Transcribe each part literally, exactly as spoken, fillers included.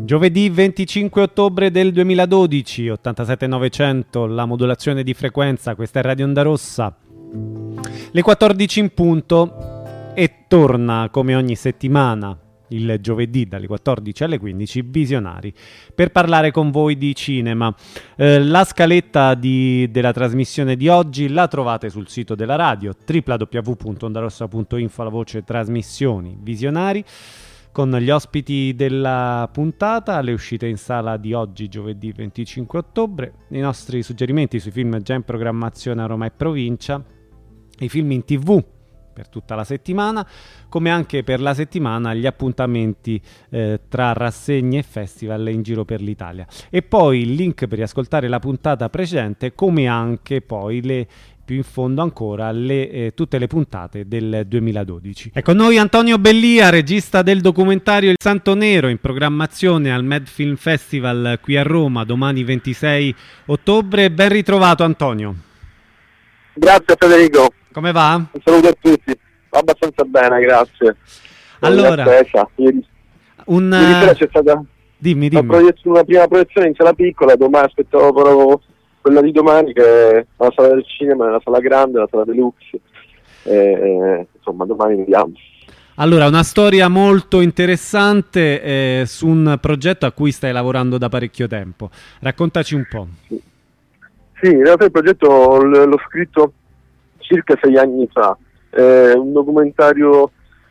Giovedì venticinque ottobre del duemiladodici, ottantasette novecento, la modulazione di frequenza, questa è Radio Onda Rossa. Le quattordici in punto e torna come ogni settimana il giovedì dalle quattordici alle quindici Visionari per parlare con voi di cinema. Eh, la scaletta di, della trasmissione di oggi la trovate sul sito della radio w w w punto ondarossa punto info, la voce trasmissioni Visionari, con gli ospiti della puntata, le uscite in sala di oggi, giovedì venticinque ottobre, i nostri suggerimenti sui film già in programmazione a Roma e provincia, i film in tv per tutta la settimana, come anche per la settimana gli appuntamenti eh, tra rassegne e festival in giro per l'Italia. E poi il link per riascoltare la puntata precedente, come anche poi le più in fondo ancora le, eh, tutte le puntate del duemiladodici. È con noi Antonio Bellia, regista del documentario Il Santo Nero, in programmazione al Med Film Festival qui a Roma domani ventisei ottobre. Ben ritrovato Antonio. Grazie Federico. Come va? Un saluto a tutti. Abbastanza bene, grazie. Allora, ieri, un... ieri sera c'è stata dimmi, dimmi. Una, proiezione, una prima proiezione in sala piccola, domani aspettavo però quella di domani, che è la sala del cinema, la sala grande, la sala deluxe, e, e, insomma domani vediamo. Allora, una storia molto interessante eh, su un progetto a cui stai lavorando da parecchio tempo. Raccontaci un po'. Sì, sì, in realtà il progetto l- l'ho scritto circa sei anni fa, è un documentario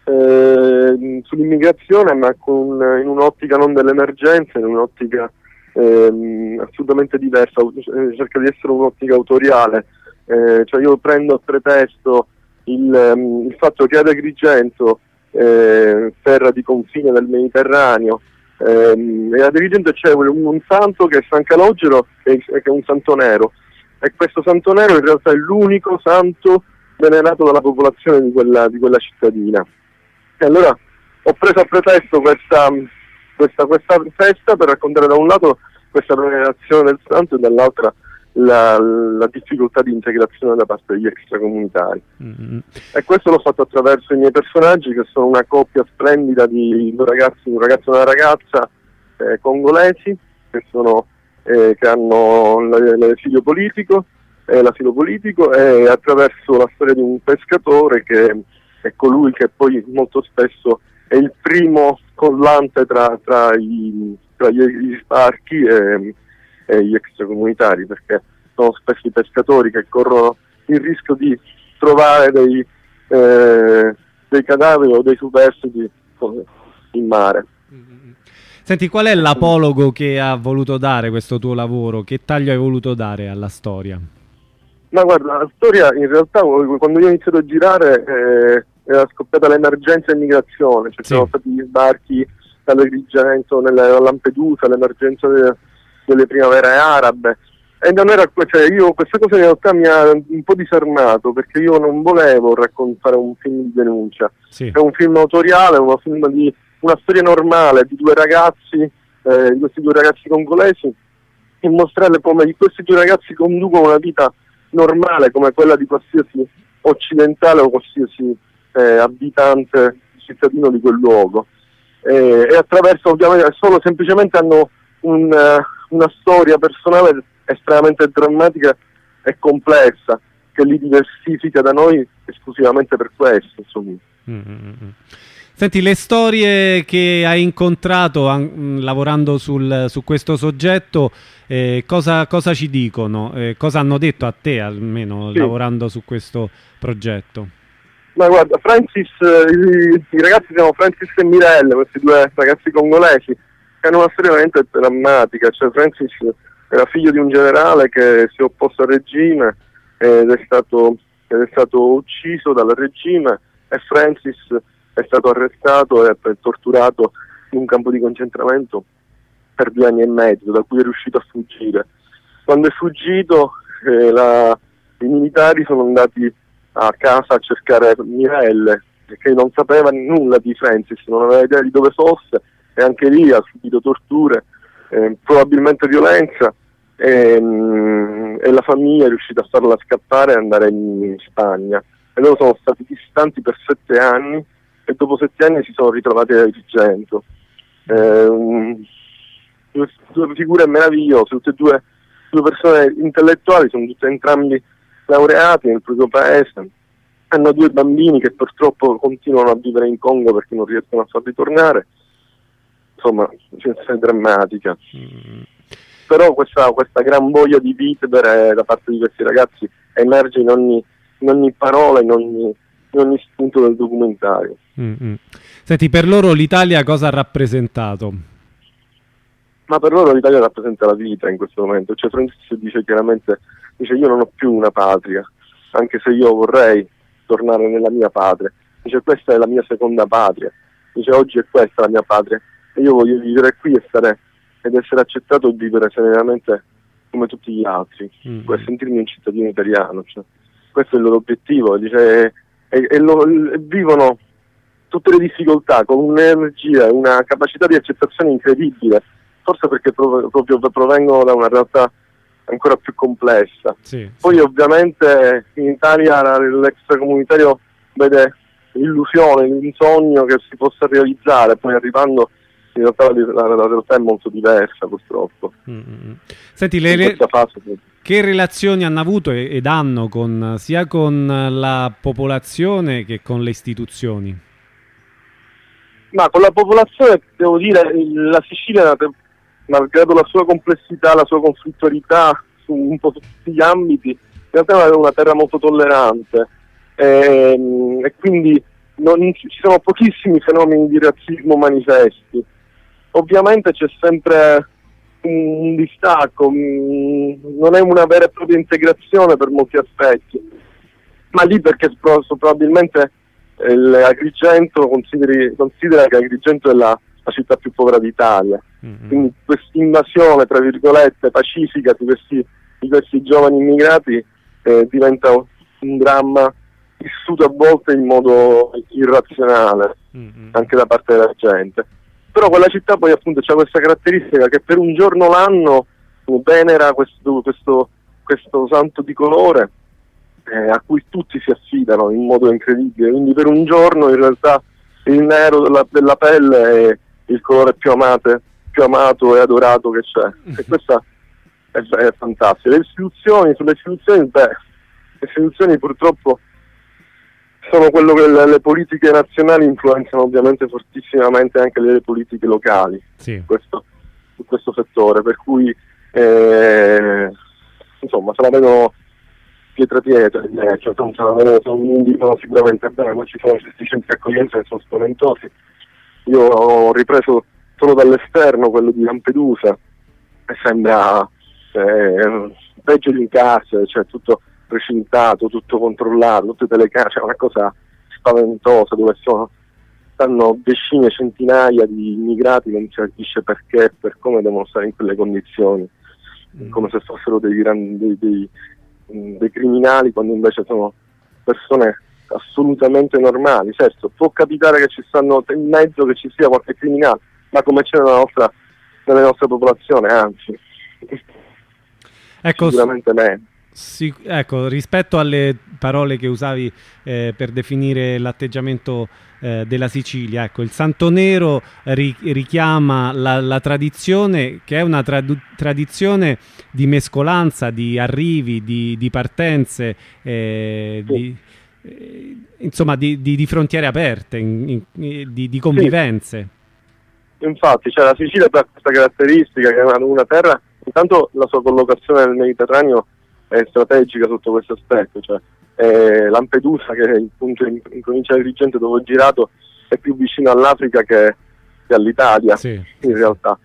eh, sull'immigrazione, ma con, in un'ottica non dell'emergenza, in un'ottica eh, assolutamente diversa, cerca di essere un'ottica autoriale, eh, cioè io prendo a pretesto il, um, il fatto che ad Agrigento, eh, terra di confine del Mediterraneo, ehm, e ad Agrigento c'è un, un santo che è San Calogero, che, che è un santo nero. E questo santo nero in realtà è l'unico santo venerato dalla popolazione di quella, di quella cittadina. E allora ho preso a pretesto questa, questa, questa festa per raccontare da un lato questa venerazione del santo e dall'altra la, la difficoltà di integrazione da parte degli extracomunitari. Mm-hmm. E questo l'ho fatto attraverso i miei personaggi, che sono una coppia splendida di due ragazzi, un ragazzo e una ragazza eh, congolesi, che sono Eh, che hanno l'asilo politico, eh, l'asilo politico e attraverso la storia di un pescatore che è colui che poi molto spesso è il primo collante tra, tra, i, tra gli, gli sbarchi e, e gli extracomunitari, perché sono spesso i pescatori che corrono il rischio di trovare dei, eh, dei cadaveri o dei superstiti in mare. Senti, qual è l'apologo che ha voluto dare questo tuo lavoro? Che taglio hai voluto dare alla storia? Ma guarda, la storia in realtà quando io ho iniziato a girare eh, era scoppiata l'emergenza immigrazione, cioè sì. Sono stati gli sbarchi dall'Agrigento a Lampedusa, l'emergenza de, delle primavere arabe, e non era, cioè io questa cosa in realtà mi ha un po' disarmato, perché io non volevo raccontare un film di denuncia, sì. È un film autoriale, un film di una storia normale di due ragazzi, eh, di questi due ragazzi congolesi, e mostrare come questi due ragazzi conducono una vita normale come quella di qualsiasi occidentale o qualsiasi eh, abitante cittadino di quel luogo, e, e attraverso ovviamente solo semplicemente hanno un, uh, una storia personale estremamente drammatica e complessa che li diversifica da noi esclusivamente per questo, insomma. Mm-hmm. Senti, le storie che hai incontrato an- lavorando sul, su questo soggetto, eh, cosa, cosa ci dicono? Eh, cosa hanno detto a te almeno sì. lavorando su questo progetto? Ma guarda, Francis, i, i ragazzi sono Francis e Mirelle, questi due ragazzi congolesi, che hanno una storia veramente drammatica. Cioè Francis era figlio di un generale che si è opposto al regime ed è stato, ed è stato ucciso dal regime, e Francis è stato arrestato e torturato in un campo di concentramento per due anni e mezzo, da cui è riuscito a fuggire. Quando è fuggito, eh, la, i militari sono andati a casa a cercare Mirelle, perché non sapeva nulla di Francis, non aveva idea di dove fosse, e anche lì ha subito torture, eh, probabilmente violenza, e, mh, e la famiglia è riuscita a farla scappare e andare in, in Spagna. E loro sono stati distanti per sette anni, e dopo sette anni si sono ritrovati a Agrigento. Eh, due, due figure meravigliose, tutte e due, due persone intellettuali, sono tutte entrambi laureati nel proprio paese, hanno due bambini che purtroppo continuano a vivere in Congo perché non riescono a farli tornare, insomma, una situazione drammatica. Mm. Però questa, questa gran voglia di vivere da parte di questi ragazzi emerge in ogni, in ogni parola, in ogni, in ogni spunto del documentario. Mm-hmm. Senti, per loro l'Italia cosa ha rappresentato? Ma per loro l'Italia rappresenta la vita in questo momento. Cioè Francisco dice chiaramente, dice io non ho più una patria, anche se io vorrei tornare nella mia patria. Dice questa è la mia seconda patria. Dice oggi è questa la mia patria e io voglio vivere qui e stare ed essere accettato e vivere serenamente come tutti gli altri, mm-hmm. per sentirmi un cittadino italiano. Cioè, questo è il loro obiettivo. Dice, e, e, lo, e vivono tutte le difficoltà con un'energia, una capacità di accettazione incredibile, forse perché prov- proprio provengono da una realtà ancora più complessa. Sì, Poi sì. ovviamente in Italia l'extracomunitario vede l'illusione, l'insogno che si possa realizzare, poi arrivando in realtà la, la, la realtà è molto diversa purtroppo. Mm-hmm. Senti, le re- fase, che relazioni hanno avuto ed hanno con, sia con la popolazione che con le istituzioni? Ma con la popolazione devo dire la Sicilia, malgrado la sua complessità, la sua conflittualità su un po' tutti gli ambiti, in realtà è una terra molto tollerante e, e quindi non, ci sono pochissimi fenomeni di razzismo manifesti. Ovviamente c'è sempre un, un distacco, un, non è una vera e propria integrazione per molti aspetti, ma lì perché probabilmente l'Agrigento considera che Agrigento è la, la città più povera d'Italia, mm-hmm. quindi questa invasione tra virgolette pacifica di questi, di questi giovani immigrati eh, diventa un dramma vissuto a volte in modo irrazionale, mm-hmm. anche da parte della gente. Però quella città poi appunto ha questa caratteristica che per un giorno l'anno venera questo, questo, questo santo di colore eh, a cui tutti si affidano in modo incredibile, quindi per un giorno in realtà il nero della, della pelle è il colore più, amate, più amato e adorato che c'è, e questa è, è fantastica. Le istituzioni, sulle istituzioni, beh, le istituzioni purtroppo sono quello che le, le politiche nazionali influenzano ovviamente fortissimamente anche le politiche locali, sì. questo, su questo settore, per cui eh, insomma se la vedono pietra pietra, eh, cioè, se la vedono, se non indicano sicuramente bene, poi ci sono questi centri di accoglienza che sono spaventosi. Io ho ripreso solo dall'esterno quello di Lampedusa e sembra eh, peggio di un carcere, cioè tutto precintato, tutto controllato, tutte telecamere, cioè una cosa spaventosa dove sono, stanno decine, centinaia di immigrati che non si capisce perché e per come devono stare in quelle condizioni, mm. come se fossero dei, grandi, dei, dei, dei criminali, quando invece sono persone assolutamente normali. Certo, può capitare che ci stanno in mezzo che ci sia qualche criminale, ma come c'è nella nostra, nella nostra popolazione, anzi, ecco, sicuramente meno. Sì, ecco, rispetto alle parole che usavi eh, per definire l'atteggiamento eh, della Sicilia, ecco, il Santo Nero ri- richiama la, la tradizione, che è una tradu- tradizione di mescolanza, di arrivi, di, di partenze, eh, sì. di, eh, insomma di, di, di frontiere aperte, in, in, di, di convivenze. Sì. Infatti, cioè, la Sicilia ha questa caratteristica che è una, una terra, intanto la sua collocazione nel Mediterraneo è strategica sotto questo aspetto, cioè eh, Lampedusa, che è il punto in, in provincia di Agrigento dove ho girato, è più vicino all'Africa che, che all'Italia, sì, in realtà.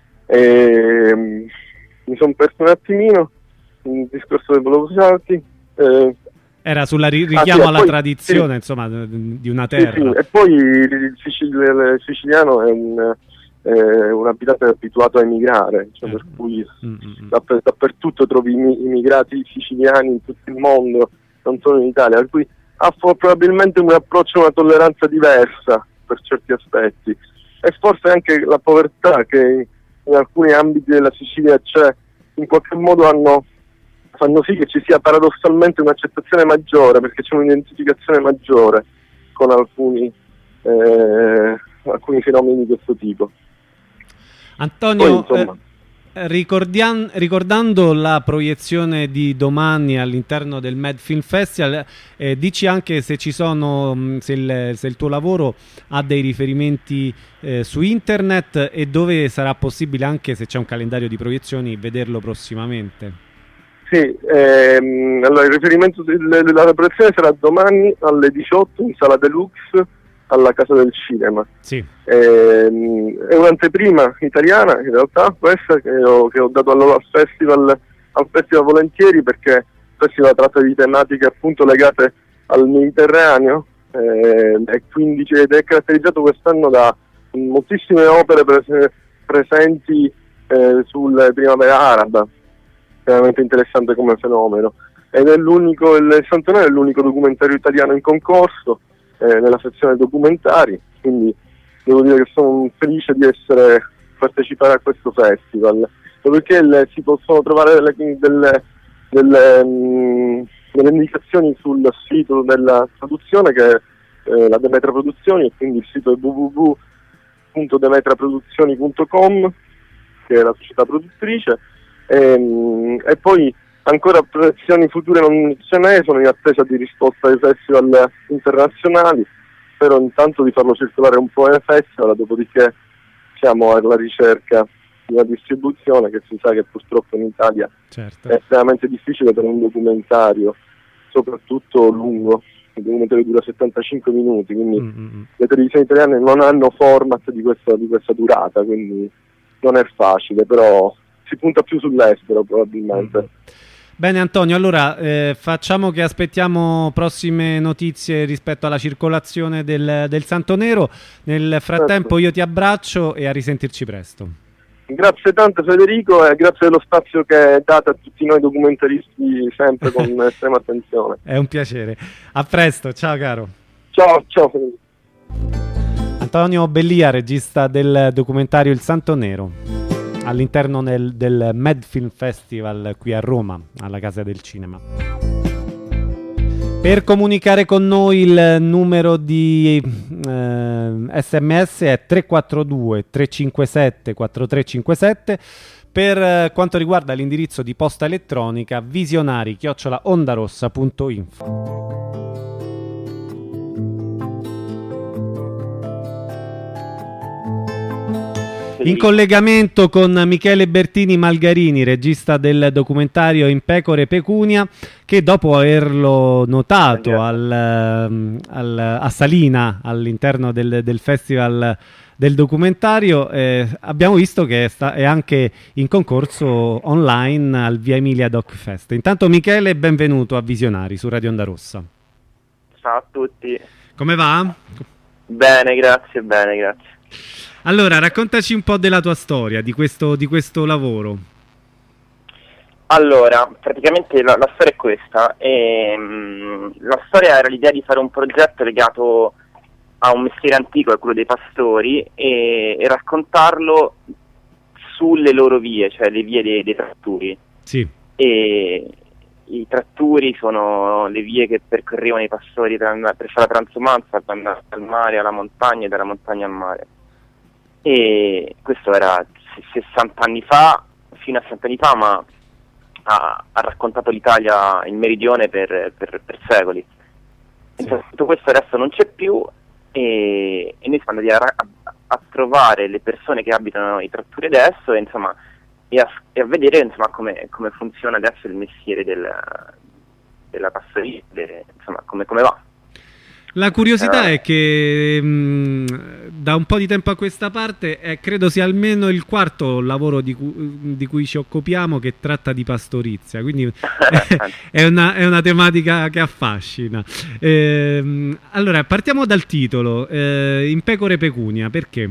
E, mi sono perso un attimino il discorso del volevo usarti. Eh, Era sulla ri- richiamo ah, sì, alla poi, tradizione, sì, insomma, di una terra. Sì, sì. E poi il, Sicil- il siciliano è un Eh, un abitante abituato a emigrare, cioè mm. per cui mm-hmm. dapper- dappertutto trovi immigrati siciliani in tutto il mondo, non solo in Italia, per cui ha fo- probabilmente un approccio, una tolleranza diversa per certi aspetti, e forse anche la povertà che in alcuni ambiti della Sicilia c'è, in qualche modo hanno fanno sì che ci sia paradossalmente un'accettazione maggiore, perché c'è un'identificazione maggiore con alcuni eh, alcuni fenomeni di questo tipo. Antonio, Poi, insomma, eh, ricordian- ricordando la proiezione di domani all'interno del Med Film Festival, eh, dici anche se ci sono, mh, se, il, se il tuo lavoro ha dei riferimenti eh, su internet e dove sarà possibile, anche se c'è un calendario di proiezioni, vederlo prossimamente. Sì, ehm, allora il riferimento della proiezione sarà domani alle diciotto in sala Deluxe alla Casa del Cinema. Sì. Ehm, è un'anteprima italiana in realtà questa che ho, che ho dato allora al festival, al festival volentieri, perché il festival tratta di tematiche appunto legate al Mediterraneo eh, e quindi ed è caratterizzato quest'anno da moltissime opere pres- presenti eh, sulle primavera araba, veramente interessante come fenomeno, ed è l'unico, il Santonero è l'unico documentario italiano in concorso eh, nella sezione documentari, quindi devo dire che sono felice di essere partecipare a questo festival, perché le, si possono trovare delle, delle, delle, mh, delle indicazioni sul sito della produzione, che è eh, la Demetra Produzioni, e quindi il sito è w w w punto demetra produzioni punto com, che è la società produttrice. E, e poi ancora proiezioni future non ce ne sono, in attesa di risposta ai festival internazionali, spero intanto di farlo circolare un po' ai festival, dopodiché siamo alla ricerca di una distribuzione, che si sa che purtroppo in Italia certo. è estremamente difficile per un documentario, soprattutto lungo. Il documentario dura settantacinque minuti, quindi mm-hmm. le televisioni italiane non hanno format di questa, di questa durata, quindi non è facile, però si punta più sull'estero probabilmente. Mm. Bene Antonio, allora eh, facciamo che aspettiamo prossime notizie rispetto alla circolazione del, del Santonero. Nel frattempo certo. Io ti abbraccio e a risentirci presto. Grazie tanto Federico e grazie dello spazio che date a tutti noi documentaristi, sempre con estrema attenzione. È un piacere. A presto, ciao caro. Ciao, ciao Federico. Antonio Bellia, regista del documentario Il Santonero, all'interno nel, del Med Film Festival qui a Roma, alla Casa del Cinema. Per comunicare con noi il numero di eh, sms è tre quattro due tre cinque sette quattro tre cinque sette. Per eh, quanto riguarda l'indirizzo di posta elettronica, visionari chiocciola ondarossa punto info. In collegamento con Michele Bertini Malgarini, regista del documentario In Pecore Pecunia, che dopo averlo notato al, al, a Salina all'interno del, del festival del documentario, eh, abbiamo visto che è, sta, è anche in concorso online al Via Emilia Doc Fest. Intanto Michele, benvenuto a Visionari su Radio Onda Rossa. Ciao a tutti. Come va? Bene, grazie, bene, grazie. Allora, raccontaci un po' della tua storia, di questo, di questo lavoro. Allora, praticamente la, la storia è questa. E, mh, la storia era l'idea di fare un progetto legato a un mestiere antico, a quello dei pastori, e, e raccontarlo sulle loro vie, cioè le vie dei, dei tratturi. Sì. E i tratturi sono le vie che percorrevano i pastori per, andare, per fare la transumanza, per andare dal mare alla montagna e dalla montagna al mare. E questo era sessanta anni fa, fino a sessanta anni fa, ma ha, ha raccontato l'Italia, il meridione per, per, per secoli. Sì. E tutto questo adesso non c'è più, e, e noi siamo andati a, a, a trovare le persone che abitano i tratturi adesso, e insomma e a, e a vedere insomma come, come funziona adesso il mestiere del, della pastoria, de, insomma come, come va. La curiosità è che mh, da un po' di tempo a questa parte eh, credo sia almeno il quarto lavoro di, cu- di cui ci occupiamo che tratta di pastorizia, quindi è, una, è una tematica che affascina. Eh, allora, partiamo dal titolo, eh, In Pecore Pecunia, perché?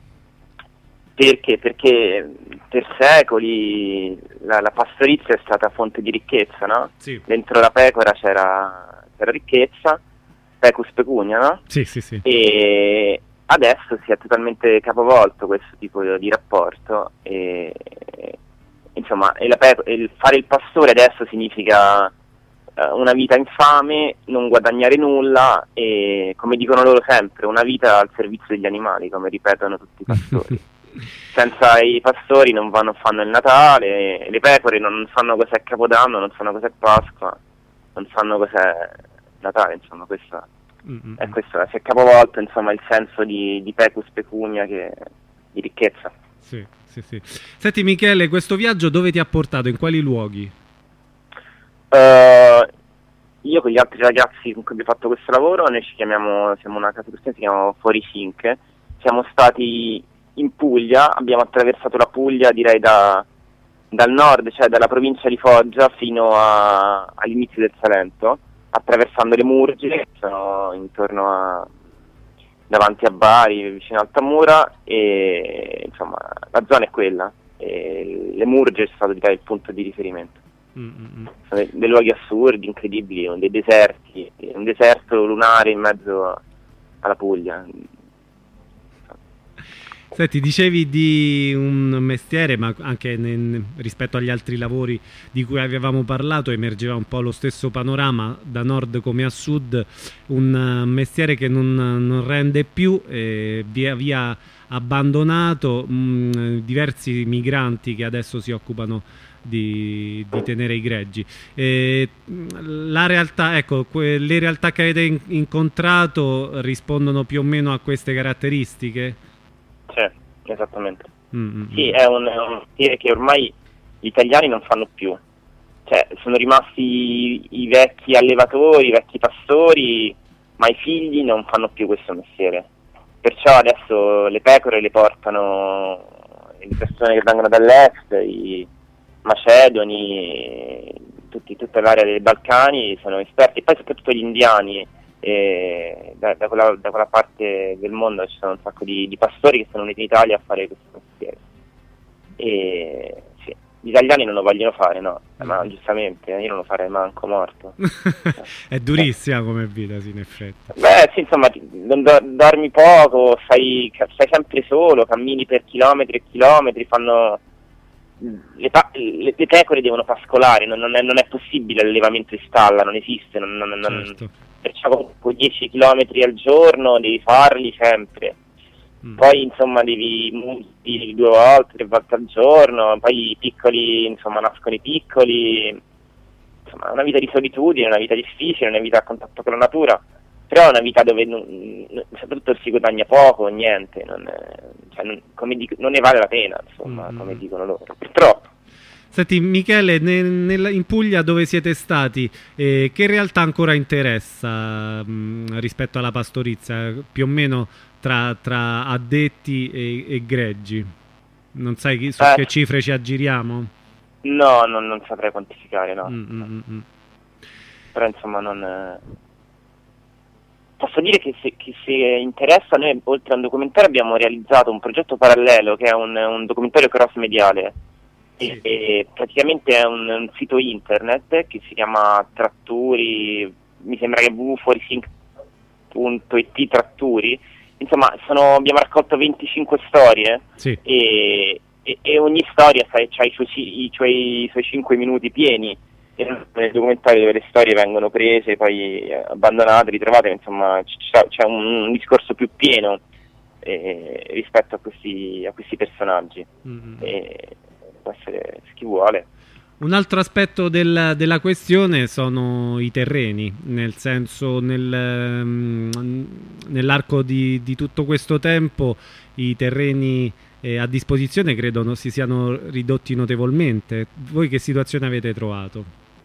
Perché? Perché per secoli la, la pastorizia è stata fonte di ricchezza, no? Sì. Dentro la pecora c'era, c'era ricchezza, pecus pecunia, no? Sì, sì, sì. E adesso si è totalmente capovolto questo tipo di rapporto, e insomma e la pe- il fare il pastore adesso significa uh, una vita infame, non guadagnare nulla e, come dicono loro sempre, una vita al servizio degli animali, come ripetono tutti i pastori. senza i pastori non vanno, fanno il Natale, le pecore non sanno cos'è Capodanno, non sanno cos'è Pasqua, non sanno cos'è Natale, insomma, questa mm-hmm. è questo, si è capovolto, insomma, il senso di, di pecus pecunia, che, di ricchezza. Sì, sì, sì. Senti Michele, questo viaggio dove ti ha portato, in quali luoghi? Uh, io con gli altri ragazzi con cui abbiamo fatto questo lavoro, noi ci chiamiamo, siamo una casa cristiana, si chiama Fuori Sink, siamo stati in Puglia, abbiamo attraversato la Puglia, direi da, dal nord, cioè dalla provincia di Foggia fino a, all'inizio del Salento, attraversando le Murge, che sono intorno a, davanti a Bari, vicino a Altamura, e insomma la zona è quella, e le Murge è stato, direi, il punto di riferimento. Mm-hmm. Sono dei, dei luoghi assurdi, incredibili, dei deserti, un deserto lunare in mezzo alla Puglia. Senti, dicevi di un mestiere, ma anche nel, rispetto agli altri lavori di cui avevamo parlato, emergeva un po' lo stesso panorama, da nord come a sud, un mestiere che non, non rende più, eh, via via abbandonato, mh, diversi migranti che adesso si occupano di, di tenere i greggi. Eh, la realtà, ecco, que, le realtà che avete in, incontrato rispondono più o meno a queste caratteristiche? Sì, esattamente. Mm-hmm. Sì, è un, è un mestiere che ormai gli italiani non fanno più. Cioè, sono rimasti i, i vecchi allevatori, i vecchi pastori, ma i figli non fanno più questo mestiere. Perciò adesso le pecore le portano le persone che vengono dall'est, i macedoni, tutti, tutta l'area dei Balcani sono esperti, e poi soprattutto gli indiani. E da, da, quella, da quella parte del mondo ci sono un sacco di, di pastori che sono venuti in Italia a fare questo mestiere, e sì, gli italiani non lo vogliono fare, no, ma giustamente io non lo farei manco morto. È durissima come vita, sì, in effetti. Beh sì, insomma, do, dormi poco, stai, stai sempre solo, cammini per chilometri e chilometri, fanno le, le, le pecore devono pascolare, non, non, è, non è possibile l'allevamento in stalla, non esiste, non, non, non, certo. Perciò con dieci chilometri al giorno devi farli sempre. Mm. Poi insomma devi muti due volte, tre volte al giorno, poi i piccoli, insomma, nascono i piccoli, insomma è una vita di solitudine, una vita difficile, una vita a contatto con la natura, però è una vita dove non, soprattutto si guadagna poco, niente, non, cioè non, come dico, non ne vale la pena, insomma, mm. come dicono loro, purtroppo. Senti Michele, nel, nel, in Puglia dove siete stati, eh, che realtà ancora interessa mh, rispetto alla pastorizia, più o meno tra, tra addetti e, e greggi? Non sai chi, su eh, che cifre ci aggiriamo? No, non, non saprei quantificare, no. Mm, mm, mm. Però insomma non... Eh... Posso dire che se, che se interessa, noi oltre a un documentario abbiamo realizzato un progetto parallelo che è un, un documentario cross-mediale. Sì. E praticamente è un, un sito internet che si chiama Tratturi, mi sembra che w w w punto fuorisink punto i t Tratturi, insomma sono, abbiamo raccolto venticinque storie, sì. e, e, e ogni storia ha i suoi, i, suoi, i suoi cinque minuti pieni, e nel documentario dove le storie vengono prese, poi abbandonate, ritrovate, insomma c'è, c'è un, un discorso più pieno eh, rispetto a questi, a questi personaggi. Mm-hmm. E, essere chi vuole. Un altro aspetto del, della questione sono i terreni, nel senso nel, um, nell'arco di, di tutto questo tempo i terreni eh, a disposizione credo non si siano ridotti notevolmente. Voi che situazione avete trovato?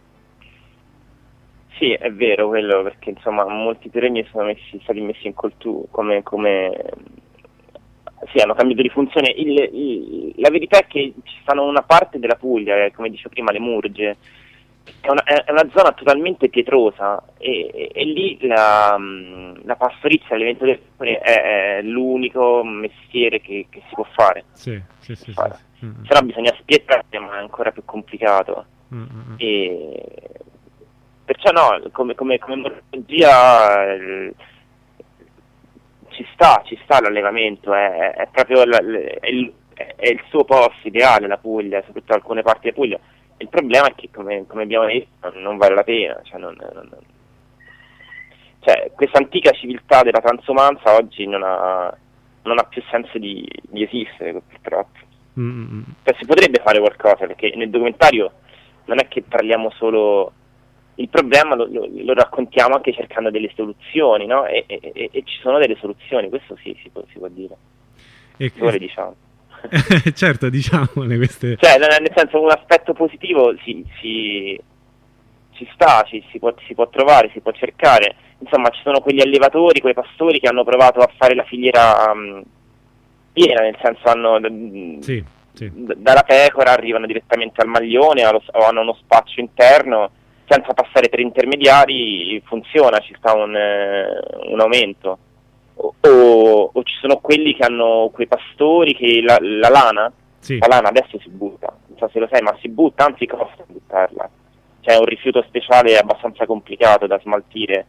Sì, è vero quello, perché insomma molti terreni sono messi, stati messi in coltura come, come sì, hanno cambiato di funzione. Il, il, la verità è che ci stanno una parte della Puglia, come dicevo prima, le Murge, è una, è una zona totalmente pietrosa, e, e, e lì la, la pastorizia, l'evento del è, è l'unico mestiere che, che si può fare. Sì, sì, sì, fare. sì, sì. Se no bisogna spiegarsi, ma è ancora più complicato. Mm-hmm. E perciò no, come, come, come morfologia eh, ci sta, ci sta l'allevamento, è, è proprio la, è, il, è il suo posto ideale, la Puglia, soprattutto alcune parti della Puglia. Il problema è che, come, come abbiamo detto, non vale la pena, cioè, non, non, cioè questa antica civiltà della transumanza oggi non ha, non ha più senso di, di esistere, purtroppo. Mm-hmm. Cioè, si potrebbe fare qualcosa, perché nel documentario non è che parliamo solo il problema, lo, lo, lo raccontiamo anche cercando delle soluzioni, no? E, e, e, e ci sono delle soluzioni, questo sì, si può, si può dire. E che vuole, diciamo. Certo, diciamole queste. Cioè, nel senso, un aspetto positivo si, si, ci sta, ci, si, può, si può trovare, si può cercare. Insomma, ci sono quegli allevatori, quei pastori che hanno provato a fare la filiera um, piena, nel senso hanno sì, sì. d- dalla pecora arrivano direttamente al maglione allo, o hanno uno spaccio interno senza passare per intermediari, funziona, ci sta un, eh, un aumento. O, o, o ci sono quelli che hanno quei pastori che la, la lana, sì. la lana adesso si butta, non so se lo sai, ma si butta, anzi costa buttarla. C'è un rifiuto speciale abbastanza complicato da smaltire.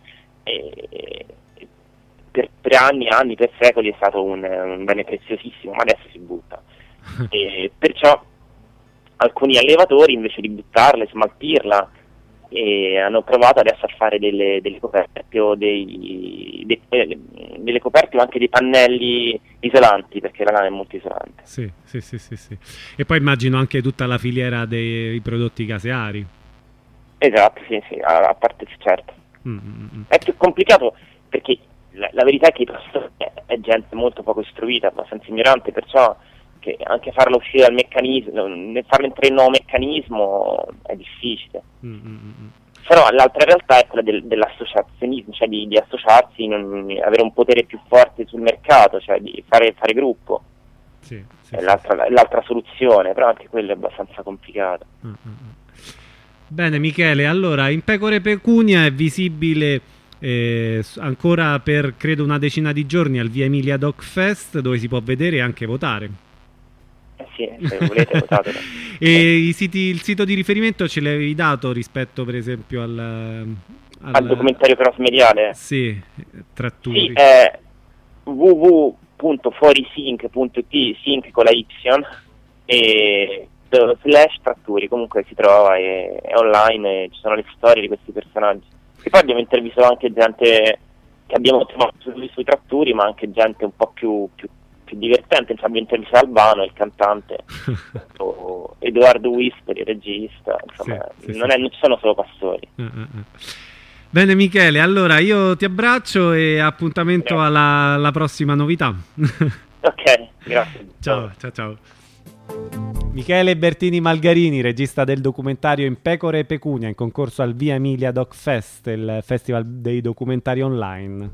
E per, per anni e anni, per secoli è stato un, un bene preziosissimo, ma adesso si butta. E perciò alcuni allevatori, invece di buttarla e smaltirla, e hanno provato adesso a fare delle, delle coperte o dei, dei, delle coperte o anche dei pannelli isolanti, perché la lana è molto isolante. Sì, sì, sì, sì, sì. E poi immagino anche tutta la filiera dei prodotti caseari. Esatto, sì, sì, a, a parte certo. Mm-hmm. È più complicato perché la, la verità è che i pastori è, è gente molto poco istruita, abbastanza ignorante, perciò che anche farlo uscire dal meccanismo, nel farlo entrare in un nuovo meccanismo è difficile. Mm-hmm. Però l'altra realtà è quella del, dell'associazionismo, cioè di, di associarsi, non, avere un potere più forte sul mercato, cioè di fare, fare gruppo. Sì, sì, è sì, l'altra, sì. l'altra soluzione, però anche quello è abbastanza complicato. Mm-hmm. Bene Michele, allora in Pecore Pecunia è visibile eh, ancora per credo una decina di giorni al Via Emilia Doc Fest, dove si può vedere e anche votare. Eh sì, se volete votatelo. E i siti, il sito di riferimento ce l'avevi dato rispetto per esempio al, al, al documentario cross-mediale? Sì, Tratturi. Sì, è w w w punto fuorisync punto i t, sync con la Y, e slash Tratturi, comunque si trova, è, è online e ci sono le storie di questi personaggi. E poi abbiamo intervistato anche gente che abbiamo trovato sui, sui Tratturi, ma anche gente un po' più, più, più divertente. Abbiamo intervistato Albano, il cantante, o Edoardo Wisperi, il regista, insomma, sì, sì, non, sì. È, non ci sono solo pastori. Uh, uh, uh. Bene Michele, allora io ti abbraccio e appuntamento alla, alla prossima novità. Ok, grazie. Ciao, ciao, ciao. Michele Bertini Malgarini, regista del documentario In Pecore e Pecunia, in concorso al Via Emilia Doc Fest, il festival dei documentari online.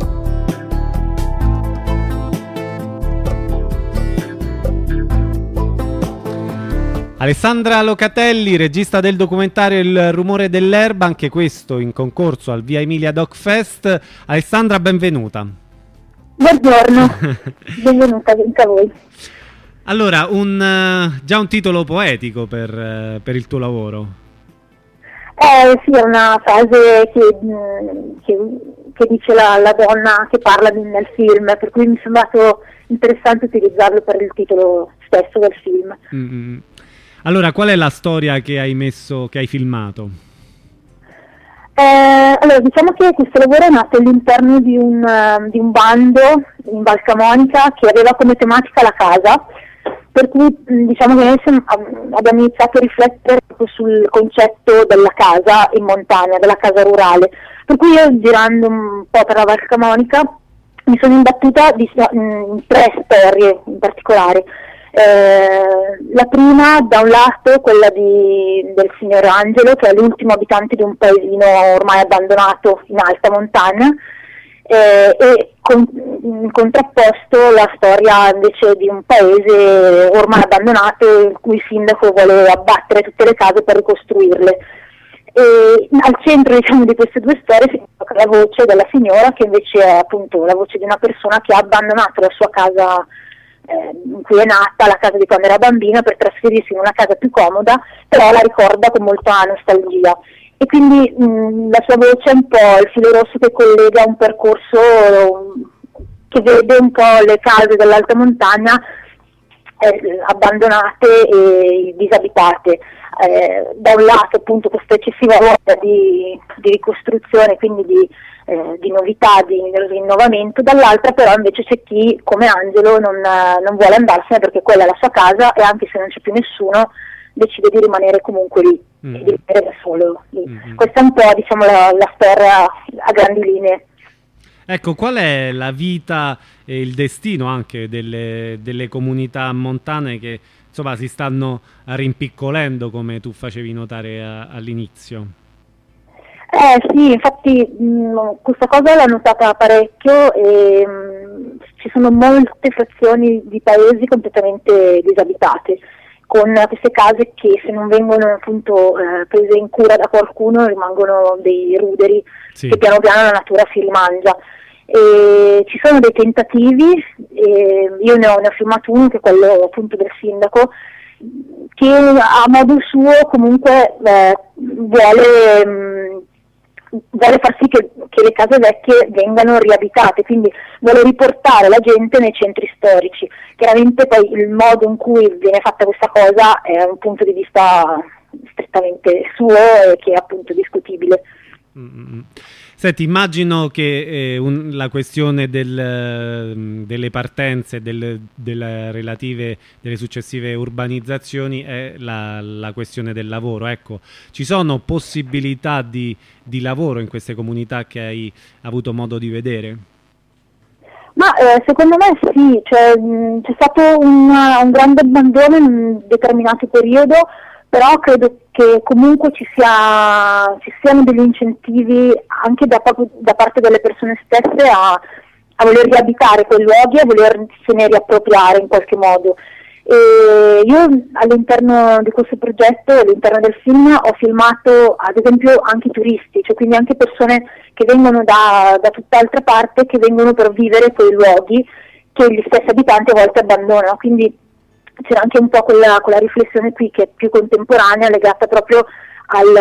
Alessandra Locatelli, regista del documentario Il rumore dell'erba, anche questo in concorso al Via Emilia Doc Fest. Alessandra, benvenuta. Buongiorno, benvenuta anche a voi. Allora, un, uh, già un titolo poetico per, uh, per il tuo lavoro. Eh sì, è una frase che, che, che dice la, la donna che parla nel film, per cui mi è sembrato interessante utilizzarlo per il titolo stesso del film. Mm-hmm. Allora, qual è la storia che hai messo, che hai filmato? Eh, allora, diciamo che questo lavoro è nato all'interno di un, uh, di un bando in Val Camonica che aveva come tematica la casa, per cui diciamo che noi siamo, abbiamo iniziato a riflettere proprio sul concetto della casa in montagna, della casa rurale, per cui io, girando un po' per la Val Camonica, mi sono imbattuta di, in tre storie in particolare. Eh, la prima, da un lato, quella di, del signor Angelo, che è l'ultimo abitante di un paesino ormai abbandonato in alta montagna, eh, e con, in contrapposto la storia invece di un paese ormai abbandonato il cui sindaco vuole abbattere tutte le case per ricostruirle. E al centro, diciamo, di queste due storie si trova la voce della signora, che invece è appunto la voce di una persona che ha abbandonato la sua casa eh, in cui è nata, la casa di quando era bambina, per trasferirsi in una casa più comoda, però la ricorda con molta nostalgia. E quindi mh, la sua voce è un po' il filo rosso che collega un percorso um, che vede un po' le case dell'alta montagna eh, abbandonate e disabitate. Eh, da un lato appunto questa eccessiva voglia di, di ricostruzione, quindi di eh, di novità, di rinnovamento, dall'altra però invece c'è chi come Angelo non, non vuole andarsene perché quella è la sua casa e anche se non c'è più nessuno decide di rimanere comunque lì, mm. e di rimanere da solo lì. Mm-hmm. Questa è un po', diciamo, la, la storia a grandi linee. Ecco, qual è la vita e il destino anche delle, delle comunità montane che insomma si stanno rimpiccolendo, come tu facevi notare a, all'inizio? Eh sì, infatti mh, questa cosa l'ho notata parecchio e mh, ci sono molte frazioni di paesi completamente disabitate, con queste case che se non vengono appunto eh, prese in cura da qualcuno rimangono dei ruderi, sì, che piano piano la natura si rimangia. E ci sono dei tentativi, e io ne ho, ne ho firmato uno che è quello appunto del sindaco, che a modo suo comunque eh, vuole, mh, vuole far sì che, che le case vecchie vengano riabitate, quindi vuole riportare la gente nei centri storici. Chiaramente poi il modo in cui viene fatta questa cosa è un punto di vista strettamente suo e che è appunto discutibile. Mm-hmm. Senti, immagino che eh, un, la questione del, delle partenze, del, delle relative, delle successive urbanizzazioni è la, la questione del lavoro. Ecco, ci sono possibilità di, di lavoro in queste comunità che hai avuto modo di vedere? Ma eh, secondo me sì, cioè, mh, c'è stato un, un grande abbandono in un determinato periodo, però credo che comunque ci, sia, ci siano degli incentivi anche da, da parte delle persone stesse a, a voler riabitare quei luoghi, a volersene riappropriare in qualche modo. E io all'interno di questo progetto, all'interno del film, ho filmato ad esempio anche i turisti, cioè quindi anche persone che vengono da, da tutt'altra parte, che vengono per vivere quei luoghi che gli stessi abitanti a volte abbandonano, quindi c'era anche un po' quella, quella riflessione qui che è più contemporanea, legata proprio al,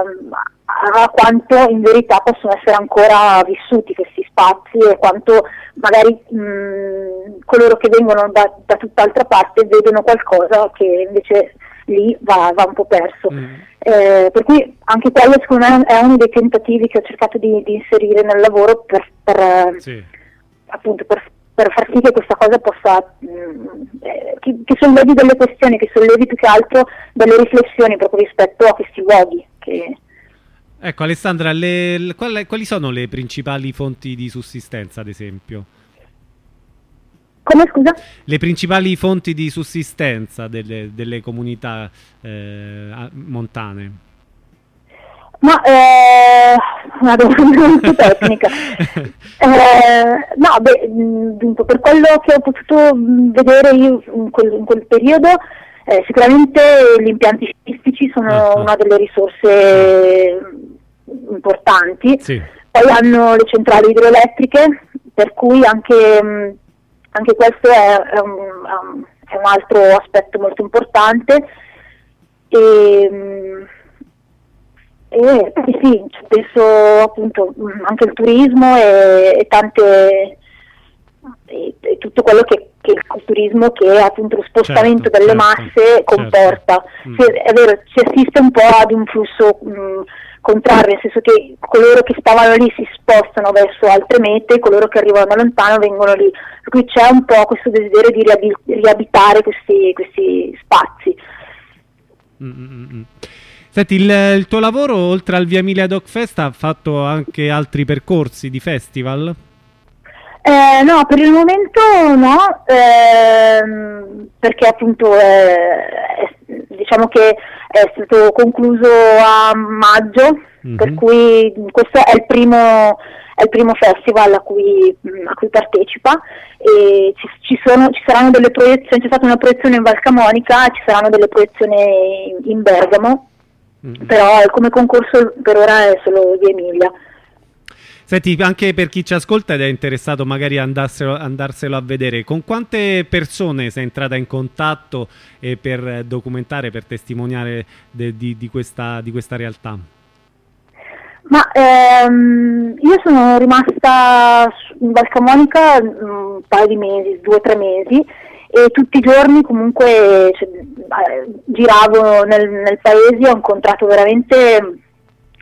a quanto in verità possono essere ancora vissuti questi spazi e quanto magari mh, coloro che vengono da, da tutt'altra parte vedono qualcosa che invece lì va, va un po' perso. Mm. Eh, per cui anche quello secondo me è uno dei tentativi che ho cercato di, di inserire nel lavoro per, per sì. appunto per per far sì che questa cosa possa, mh, eh, che, che sollevi delle questioni, che sollevi più che altro delle riflessioni proprio rispetto a questi luoghi. Che... Ecco Alessandra, le, le, quali, quali sono le principali fonti di sussistenza ad esempio? Come scusa? Le principali fonti di sussistenza delle, delle comunità eh, montane? Ma eh, una domanda molto tecnica. eh, no, beh, dunque, per quello che ho potuto vedere io in quel, in quel periodo, eh, sicuramente gli impianti sciistici sono uh-huh. una delle risorse importanti. Sì. Poi hanno le centrali idroelettriche, per cui anche, anche questo è, è, un, è un altro aspetto molto importante. E, E sì, penso appunto anche il turismo e, e tante e, e tutto quello che, che il turismo che appunto lo spostamento certo, delle certo, masse comporta. Certo. Sì, è vero, si assiste un po' ad un flusso mh, contrario, nel senso che coloro che stavano lì si spostano verso altre mete, coloro che arrivano da lontano vengono lì, per cui c'è un po' questo desiderio di riabi- riabitare questi, questi spazi. Mm-mm. Senti, il, il tuo lavoro, oltre al Via Emilia Doc Fest, ha fatto anche altri percorsi di festival? Eh, no, per il momento no, ehm, perché appunto eh, diciamo che è stato concluso a maggio, mm-hmm. per cui questo è il primo, è il primo festival a cui, a cui partecipa e ci, ci, sono, ci saranno delle proiezioni, c'è stata una proiezione in Val Camonica, ci saranno delle proiezioni in, in Bergamo. Mm-hmm. Però come concorso per ora è solo Via Emilia. Senti, anche per chi ci ascolta ed è interessato magari andarselo, andarselo a vedere, con quante persone sei entrata in contatto eh, per documentare, per testimoniare de, di, di, questa, di questa realtà? Ma ehm, io sono rimasta in Val Camonica un paio di mesi, due o tre mesi, e tutti i giorni comunque cioè, giravo nel, nel paese, ho incontrato veramente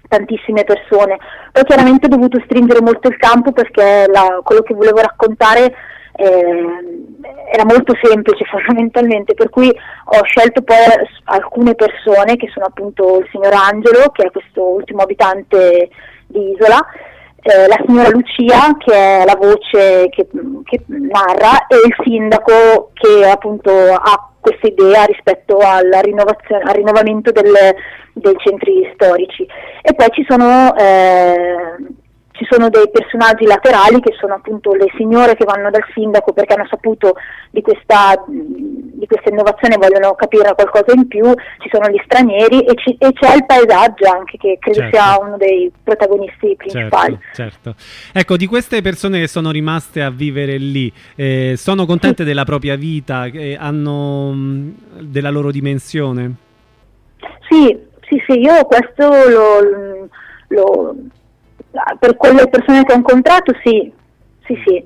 tantissime persone. Poi chiaramente ho dovuto stringere molto il campo perché la, quello che volevo raccontare eh, era molto semplice fondamentalmente, per cui ho scelto poi alcune persone che sono appunto il signor Angelo, che è questo ultimo abitante di Isola, eh, la signora Lucia, che è la voce che, che narra, e il sindaco che appunto ha questa idea rispetto alla rinnovazione, al rinnovamento del, dei centri storici. E poi ci sono eh, ci sono dei personaggi laterali che sono appunto le signore che vanno dal sindaco perché hanno saputo di questa, di questa innovazione e vogliono capire qualcosa in più, ci sono gli stranieri e, ci, e c'è il paesaggio anche, che credo certo. sia uno dei protagonisti principali. Certo, certo. Ecco, di queste persone che sono rimaste a vivere lì, eh, sono contente sì. della propria vita, eh, hanno mh, della loro dimensione? Sì, sì, sì, io questo lo... lo per quelle persone che ho incontrato sì, sì, sì.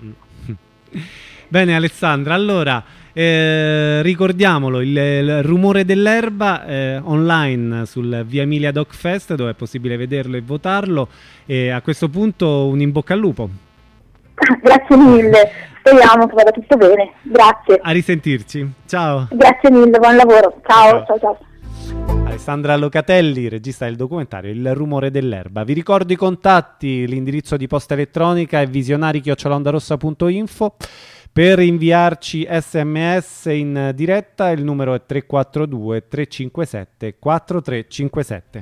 Bene Alessandra, allora eh, ricordiamolo, il, il rumore dell'erba eh, online sul Via Emilia Doc Fest, dove è possibile vederlo e votarlo, e a questo punto un in bocca al lupo. Grazie mille, speriamo che vada tutto bene, grazie. A risentirci, ciao. Grazie mille, buon lavoro, ciao, ciao, ciao. ciao. Alessandra Locatelli, regista del documentario Il rumore dell'erba. Vi ricordo i contatti, l'indirizzo di posta elettronica è visionari chiocciola ondarossa punto info. Per inviarci sms in diretta il numero è tre quattro due tre cinque sette quattro tre cinque sette.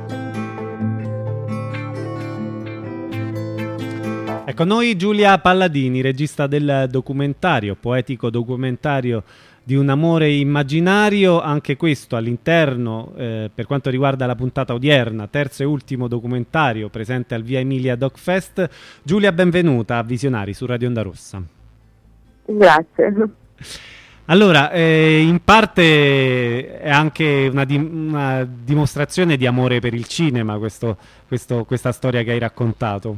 Ecco, noi Giulia Palladini, regista del documentario, poetico documentario di un amore immaginario, anche questo all'interno, eh, per quanto riguarda la puntata odierna, terzo e ultimo documentario presente al Via Emilia Doc Fest. Giulia, benvenuta a Visionari su Radio Onda Rossa. Grazie. Allora, eh, in parte è anche una, di una dimostrazione di amore per il cinema, questo, questo, questa storia che hai raccontato.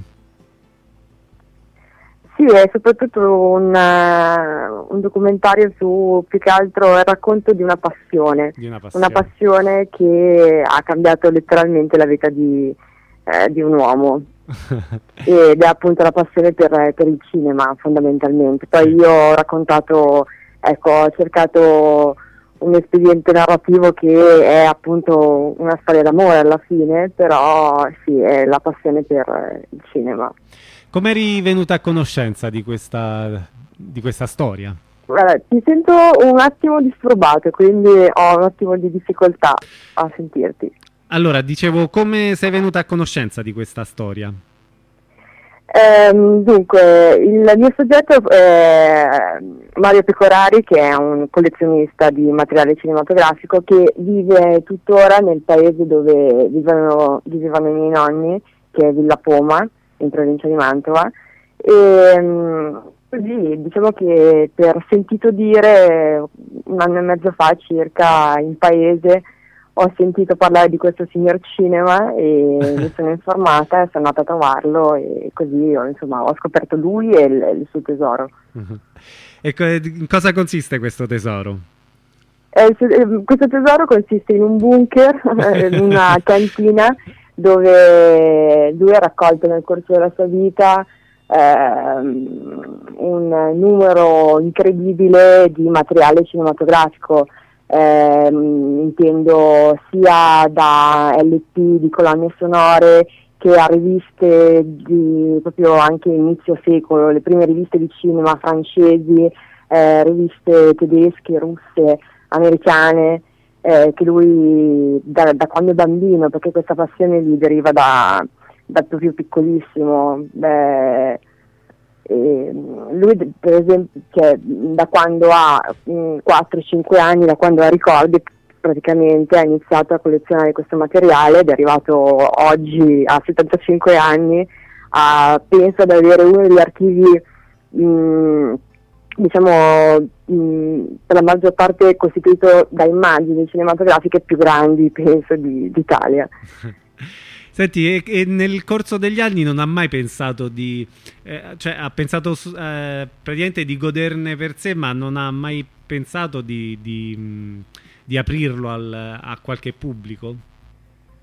Sì, è soprattutto un, uh, un documentario su, più che altro, il racconto di una passione, di una passione, una passione che ha cambiato letteralmente la vita di, eh, di un uomo ed è appunto la passione per, per il cinema fondamentalmente. Poi io ho raccontato, ecco, ho cercato un espediente narrativo che è appunto una storia d'amore alla fine, però sì, è la passione per il cinema. Come eri venuta a conoscenza di questa, di questa storia? Guarda, ti sento un attimo disturbato, quindi ho un attimo di difficoltà a sentirti. Allora, dicevo, come sei venuta a conoscenza di questa storia? Ehm, dunque, il mio soggetto è Mario Pecorari, che è un collezionista di materiale cinematografico che vive tuttora nel paese dove vivevano, vivevano i miei nonni, che è Villa Poma, in provincia di Mantova, e um, così diciamo che per sentito dire un anno e mezzo fa circa in paese ho sentito parlare di questo signor cinema e mi sono informata e sono andata a trovarlo e così ho, insomma, ho scoperto lui e il, il suo tesoro. Uh-huh. E co- in cosa consiste questo tesoro? Eh, questo tesoro consiste in un bunker, in una cantina dove lui ha raccolto nel corso della sua vita ehm, un numero incredibile di materiale cinematografico, ehm, intendo sia da L P di colonne sonore che a riviste di proprio anche inizio secolo, le prime riviste di cinema francesi, eh, riviste tedesche, russe, americane, Eh, che lui da, da quando è bambino, perché questa passione gli deriva da, da più piccolissimo. Beh, e lui per esempio, cioè, da quando ha quattro cinque anni, da quando ha ricordi, praticamente ha iniziato a collezionare questo materiale ed è arrivato oggi a settantacinque anni, a, penso ad avere uno degli archivi mh, diciamo mh, per la maggior parte costituito da immagini cinematografiche più grandi, penso, di, d'Italia. Senti, e, e nel corso degli anni non ha mai pensato di, eh, cioè ha pensato eh, praticamente di goderne per sé, ma non ha mai pensato di, di, mh, di aprirlo al, a qualche pubblico?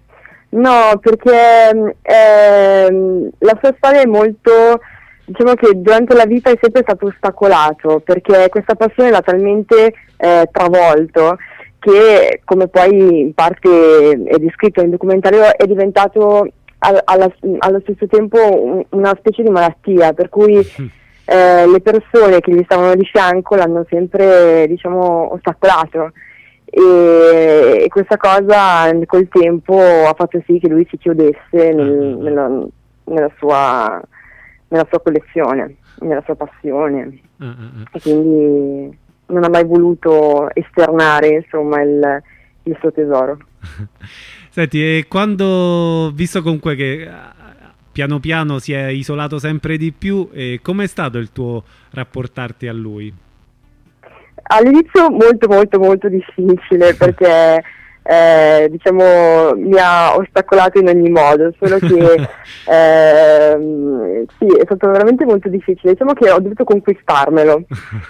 No, perché ehm, la sua storia è molto, diciamo che durante la vita è sempre stato ostacolato, perché questa passione l'ha talmente eh, travolto che, come poi in parte è descritto nel documentario, è diventato al, alla, allo stesso tempo un, una specie di malattia, per cui eh, le persone che gli stavano di fianco l'hanno sempre, diciamo, ostacolato. E, e questa cosa col tempo ha fatto sì che lui si chiudesse nel, nella, nella, sua, nella sua collezione, nella sua passione, uh-uh. e quindi non ha mai voluto esternare, insomma, il, il suo tesoro. Senti, e quando, visto comunque che piano piano si è isolato sempre di più, eh, com'è stato il tuo rapportarti a lui? All'inizio molto molto molto difficile, perché eh, diciamo mi ha ostacolato in ogni modo, solo che eh, sì, è stato veramente molto difficile. Diciamo che ho dovuto conquistarmelo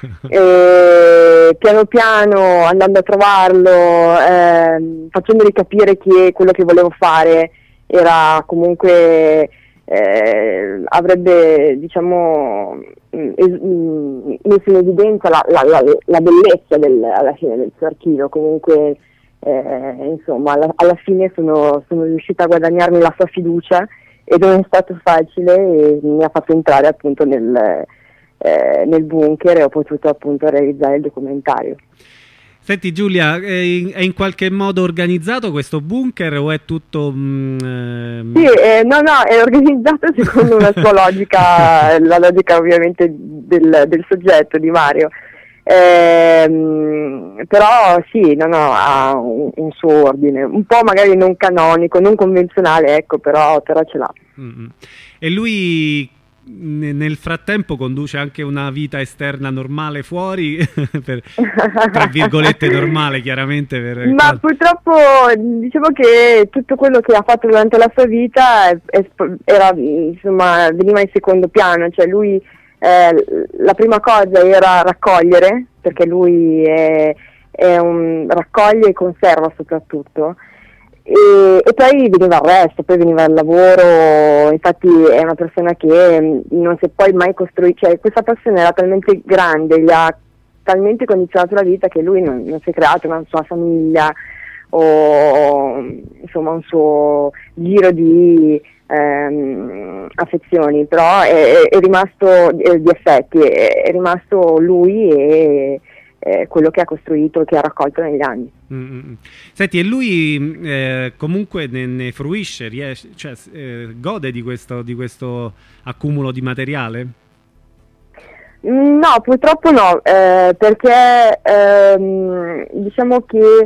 e piano piano, andando a trovarlo, eh, facendogli capire che quello che volevo fare era comunque Eh, avrebbe, diciamo, es- messo in evidenza la, la, la, la bellezza del, alla fine del suo archivio. Comunque eh, insomma alla, alla fine sono, sono riuscita a guadagnarmi la sua fiducia, e non è stato facile, e mi ha fatto entrare appunto nel, eh, nel bunker, e ho potuto appunto realizzare il documentario. Senti Giulia, è in, è in qualche modo organizzato questo bunker o è tutto... Mm, ehm... Sì, eh, no, no, è organizzato secondo una sua logica, la logica ovviamente del, del soggetto, di Mario. Eh, però sì, no, no, ha un, un suo ordine, un po' magari non canonico, non convenzionale, ecco, però, però ce l'ha. Mm-hmm. E lui... nel frattempo conduce anche una vita esterna normale fuori, per, tra virgolette normale chiaramente, per... ma purtroppo diciamo che tutto quello che ha fatto durante la sua vita è, è, era, insomma, veniva in secondo piano. Cioè lui eh, la prima cosa era raccogliere, perché lui è, è un raccoglie e conserva soprattutto. E, e poi veniva il resto, poi veniva il lavoro. Infatti è una persona che non si è poi mai costruita, cioè questa passione era talmente grande, gli ha talmente condizionato la vita, che lui non, non si è creato una sua famiglia o insomma un suo giro di ehm, affezioni, però è, è rimasto eh, di affetti, è, è rimasto lui e eh, quello che ha costruito, che ha raccolto negli anni. Mm-hmm. Senti, e lui eh, comunque ne, ne fruisce, riesce, cioè, eh, gode di questo, di questo accumulo di materiale? No, purtroppo no, eh, perché ehm, diciamo che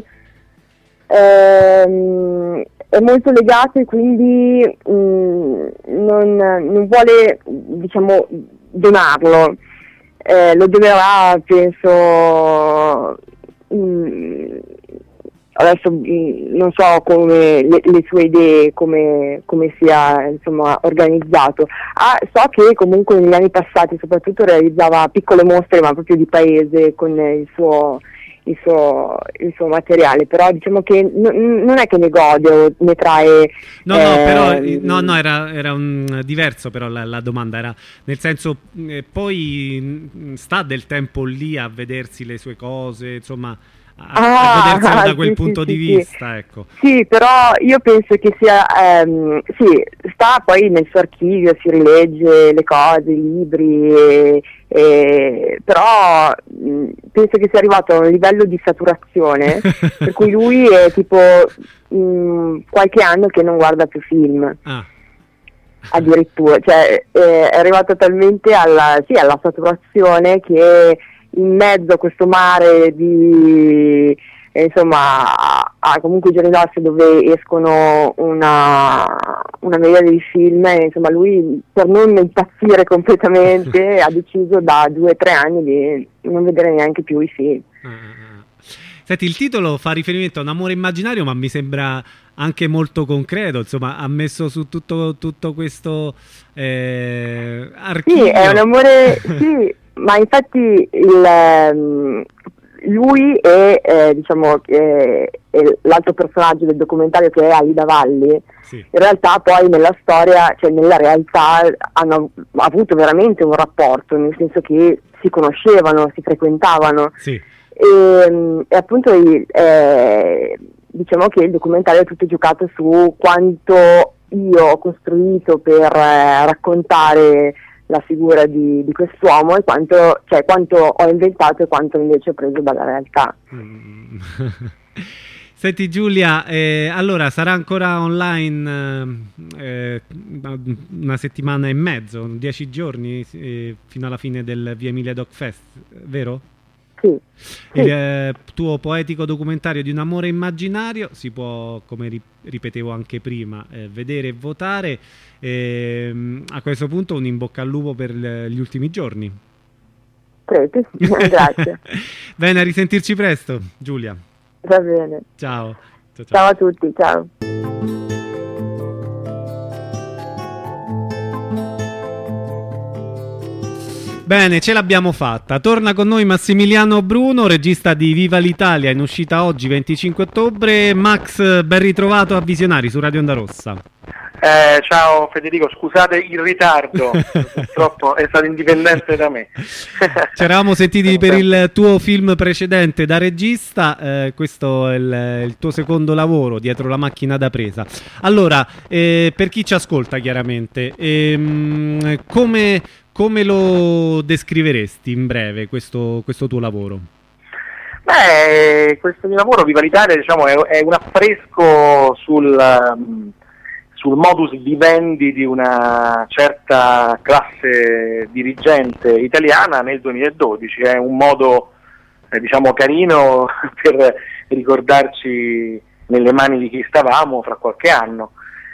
ehm, è molto legato, e quindi mh, non, non vuole, diciamo, donarlo. Eh, lo donerà, penso, mh, adesso mh, non so come le, le sue idee, come, come sia, insomma, organizzato. Ah, so che comunque negli anni passati soprattutto realizzava piccole mostre, ma proprio di paese, con il suo, il suo, il suo materiale, però diciamo che n- non è che ne gode o ne trae... No, no, eh, però no, no, era, era un diverso, però la, la domanda era, nel senso, eh, poi sta del tempo lì a vedersi le sue cose, insomma, a, ah, a vederselo da quel sì, punto sì, di sì, vista, sì. Ecco. Sì, però io penso che sia, ehm, sì, sta poi nel suo archivio, si rilegge le cose, i libri, e, e, però mh, penso che sia arrivato a un livello di saturazione per cui lui è tipo mh, qualche anno che non guarda più film. Ah. Addirittura, cioè è arrivato talmente alla, sì, alla saturazione, che in mezzo a questo mare di, eh, insomma, ha comunque i giorni d'osso dove escono una, una miriade di film, e insomma lui, per non impazzire completamente, ha deciso da due o tre anni di non vedere neanche più i film. Senti, il titolo fa riferimento a un amore immaginario, ma mi sembra anche molto concreto, insomma, ha messo su tutto, tutto questo eh, archivio. Sì, è un amore, sì, ma infatti il, lui e eh, diciamo eh, e l'altro personaggio del documentario, che è Alida Valli, sì. in realtà poi nella storia, cioè nella realtà, hanno avuto veramente un rapporto, nel senso che si conoscevano, si frequentavano. Sì. E, e appunto eh, diciamo che il documentario è tutto giocato su quanto io ho costruito per eh, raccontare la figura di, di quest'uomo e quanto, cioè, quanto ho inventato e quanto invece ho preso dalla realtà. Mm. Senti Giulia, eh, allora sarà ancora online eh, una settimana e mezzo, dieci giorni eh, fino alla fine del Via Emilia Doc Fest, vero? Sì. Il eh, tuo poetico documentario di un amore immaginario si può, come ri ripetevo anche prima, eh, vedere e votare. E, a questo punto un in bocca al lupo per gli ultimi giorni. Prego, grazie. Bene, a risentirci presto, Giulia. Va bene. Ciao. Ciao, ciao. Ciao a tutti, ciao. Bene, ce l'abbiamo fatta. Torna con noi Massimiliano Bruno, regista di Viva l'Italia, in uscita oggi venticinque ottobre. Max, ben ritrovato a Visionari su Radio Onda Rossa. Eh, ciao Federico, scusate il ritardo, purtroppo è stato indipendente da me. Ci eravamo sentiti per il tuo film precedente da regista, eh, questo è il, il tuo secondo lavoro dietro la macchina da presa. Allora, eh, per chi ci ascolta chiaramente, ehm, come, come lo descriveresti in breve questo, questo tuo lavoro? Beh, questo mio lavoro, Viva l'Italia, diciamo, è, è un affresco sul... Um, sul modus vivendi di una certa classe dirigente italiana nel duemiladodici. È un modo eh, diciamo carino per ricordarci nelle mani di chi stavamo fra qualche anno,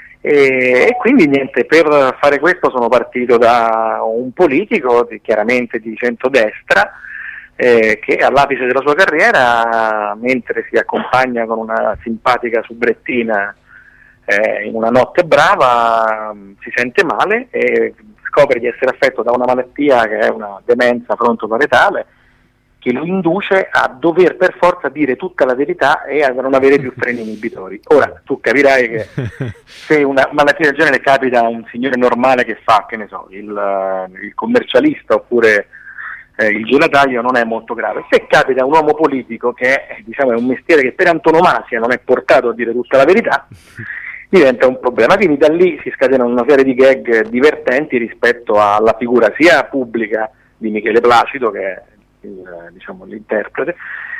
e, e quindi niente, per fare questo sono partito da un politico di, chiaramente di centrodestra, eh, che all'apice della sua carriera, mentre si accompagna con una simpatica subrettina Eh, in una notte brava, mh, si sente male e scopre di essere affetto da una malattia che è una demenza frontoparetale, che lo induce a dover per forza dire tutta la verità e a non avere più freni inibitori. Ora, tu capirai che se una malattia del genere capita a un signore normale che fa, che ne so, il, il commercialista oppure eh, il gelataio, non è molto grave. Se capita a un uomo politico, che è, diciamo, è un mestiere che per antonomasia non è portato a dire tutta la verità, diventa un problema. Quindi da lì si scatenano una serie di gag divertenti rispetto alla figura sia pubblica di Michele Placido, che è il, diciamo, l'interprete,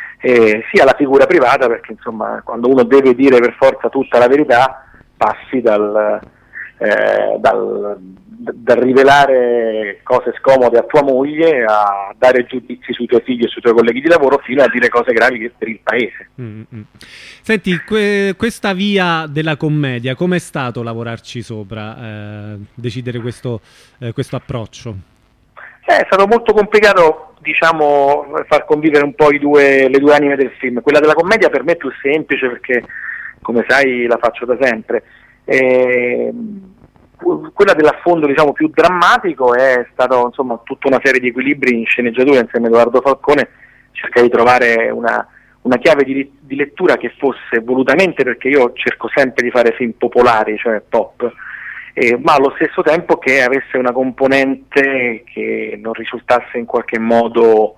e sia la figura privata, perché insomma quando uno deve dire per forza tutta la verità passi dal, eh, dal, dal rivelare cose scomode a tua moglie a dare giudizi sui tuoi figli e sui tuoi colleghi di lavoro, fino a dire cose gravi per il paese. Mm-hmm. Senti, que questa via della commedia, com'è stato lavorarci sopra, eh, decidere questo, eh, questo approccio? Eh, è stato molto complicato, diciamo, far convivere un po' i due, le due anime del film. Quella della commedia per me è più semplice perché, come sai, la faccio da sempre. Eh, quella dell'affondo, diciamo, più drammatico è stato, insomma, tutta una serie di equilibri in sceneggiatura insieme a Edoardo Falcone, cercare di trovare una, una chiave di, di lettura che fosse volutamente, perché io cerco sempre di fare film popolari, cioè pop, eh, ma allo stesso tempo che avesse una componente che non risultasse in qualche modo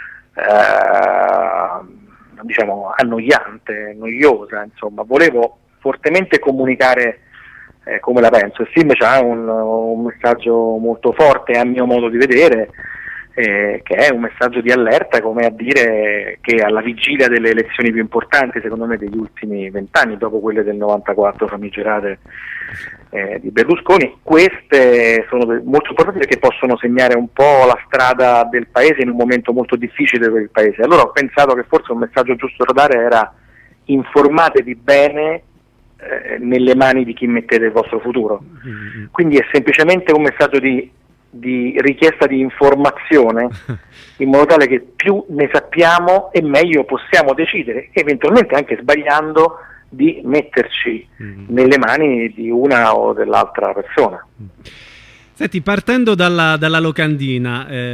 eh, diciamo annoiante, noiosa, insomma. Volevo fortemente comunicare Eh, come la penso. Il film ha un, un messaggio molto forte a mio modo di vedere, eh, che è un messaggio di allerta, come a dire che alla vigilia delle elezioni più importanti, secondo me, degli ultimi vent'anni, dopo quelle del novantaquattro famigerate eh, di Berlusconi, queste sono molto importanti perché possono segnare un po' la strada del paese in un momento molto difficile per il paese. Allora ho pensato che forse un messaggio giusto da dare era: informatevi bene Eh, nelle mani di chi mettete il vostro futuro. Mm-hmm. Quindi è semplicemente un messaggio di, di richiesta di informazione, in modo tale che più ne sappiamo e meglio possiamo decidere, eventualmente anche sbagliando, di metterci mm-hmm. nelle mani di una o dell'altra persona. Senti, partendo dalla, dalla locandina, eh,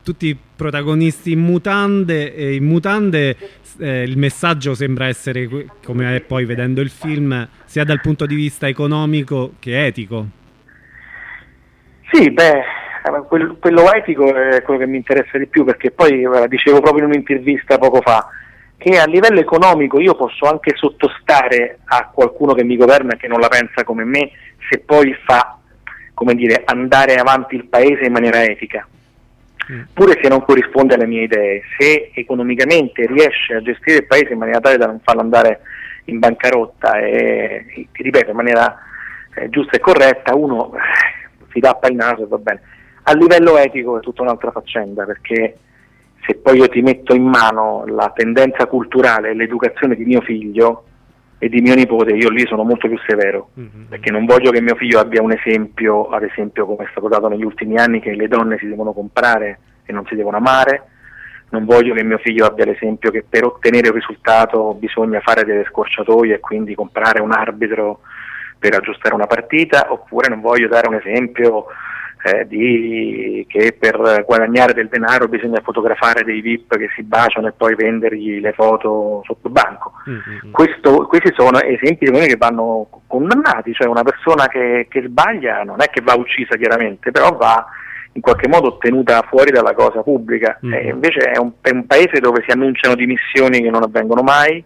tutti i protagonisti in mutande, e in mutande eh, il messaggio sembra essere, come è poi vedendo il film, sia dal punto di vista economico che etico. Sì, beh, quello, quello etico è quello che mi interessa di più, perché poi eh, dicevo proprio in un'intervista poco fa che a livello economico io posso anche sottostare a qualcuno che mi governa e che non la pensa come me, se poi fa, come dire, andare avanti il paese in maniera etica, mm. pure se non corrisponde alle mie idee. Se economicamente riesce a gestire il paese in maniera tale da non farlo andare in bancarotta e, ti ripeto, in maniera eh, giusta e corretta, uno eh, si tappa il naso e va bene. A livello etico è tutta un'altra faccenda, perché se poi io ti metto in mano la tendenza culturale e l'educazione di mio figlio e di mio nipote, io lì sono molto più severo, mm-hmm. perché non voglio che mio figlio abbia un esempio, ad esempio come è stato dato negli ultimi anni, che le donne si devono comprare e non si devono amare. Non voglio che mio figlio abbia l'esempio che per ottenere un risultato bisogna fare delle scorciatoie e quindi comprare un arbitro per aggiustare una partita, oppure non voglio dare un esempio Eh, di, che per guadagnare del denaro bisogna fotografare dei V I P che si baciano e poi vendergli le foto sotto banco. Mm-hmm. Questo, questi sono esempi che vanno condannati, cioè una persona che, che sbaglia non è che va uccisa chiaramente, però va in qualche modo tenuta fuori dalla cosa pubblica. Mm-hmm. E invece è un, è un paese dove si annunciano dimissioni che non avvengono mai,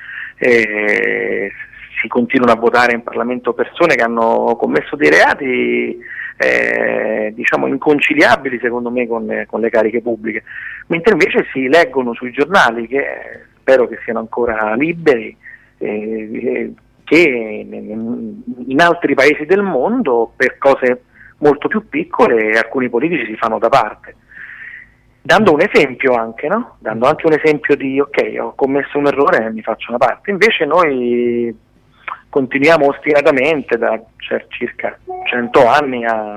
e si continuano a votare in Parlamento persone che hanno commesso dei reati Eh, diciamo inconciliabili secondo me con, eh, con le cariche pubbliche, mentre invece si leggono sui giornali, che eh, spero che siano ancora liberi, eh, eh, che in, in altri paesi del mondo per cose molto più piccole alcuni politici si fanno da parte, dando un esempio anche, no? Dando anche un esempio di ok, ho commesso un errore e mi faccio una parte. Invece noi continuiamo ostinatamente da circa cento anni a,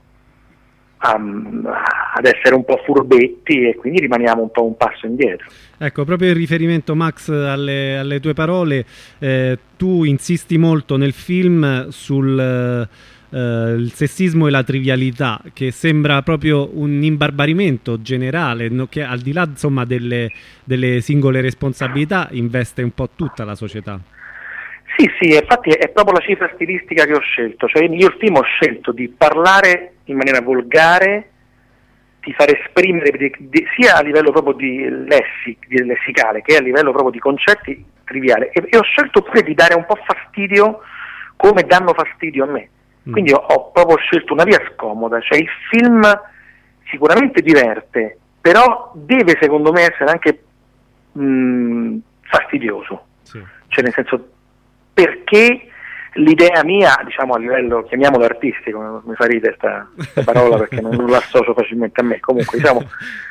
a, ad essere un po' furbetti, e quindi rimaniamo un po' un passo indietro. Ecco, proprio in riferimento, Max, alle, alle tue parole, eh, tu insisti molto nel film sul eh, il sessismo e la trivialità, che sembra proprio un imbarbarimento generale, no, che al di là insomma delle, delle singole responsabilità investe un po' tutta la società. Sì, sì, infatti è proprio la cifra stilistica che ho scelto, cioè io il film ho scelto di parlare in maniera volgare, di far esprimere di, di, sia a livello proprio di, lessic, di lessicale che a livello proprio di concetti triviali, e, e ho scelto pure di dare un po' fastidio come danno fastidio a me, mm. quindi ho, ho proprio scelto una via scomoda, cioè il film sicuramente diverte, però deve secondo me essere anche mh, fastidioso, sì. Cioè nel senso, perché l'idea mia, diciamo a livello, chiamiamolo artistico, mi fa ridere questa parola perché non, non l'associo facilmente a me, comunque diciamo,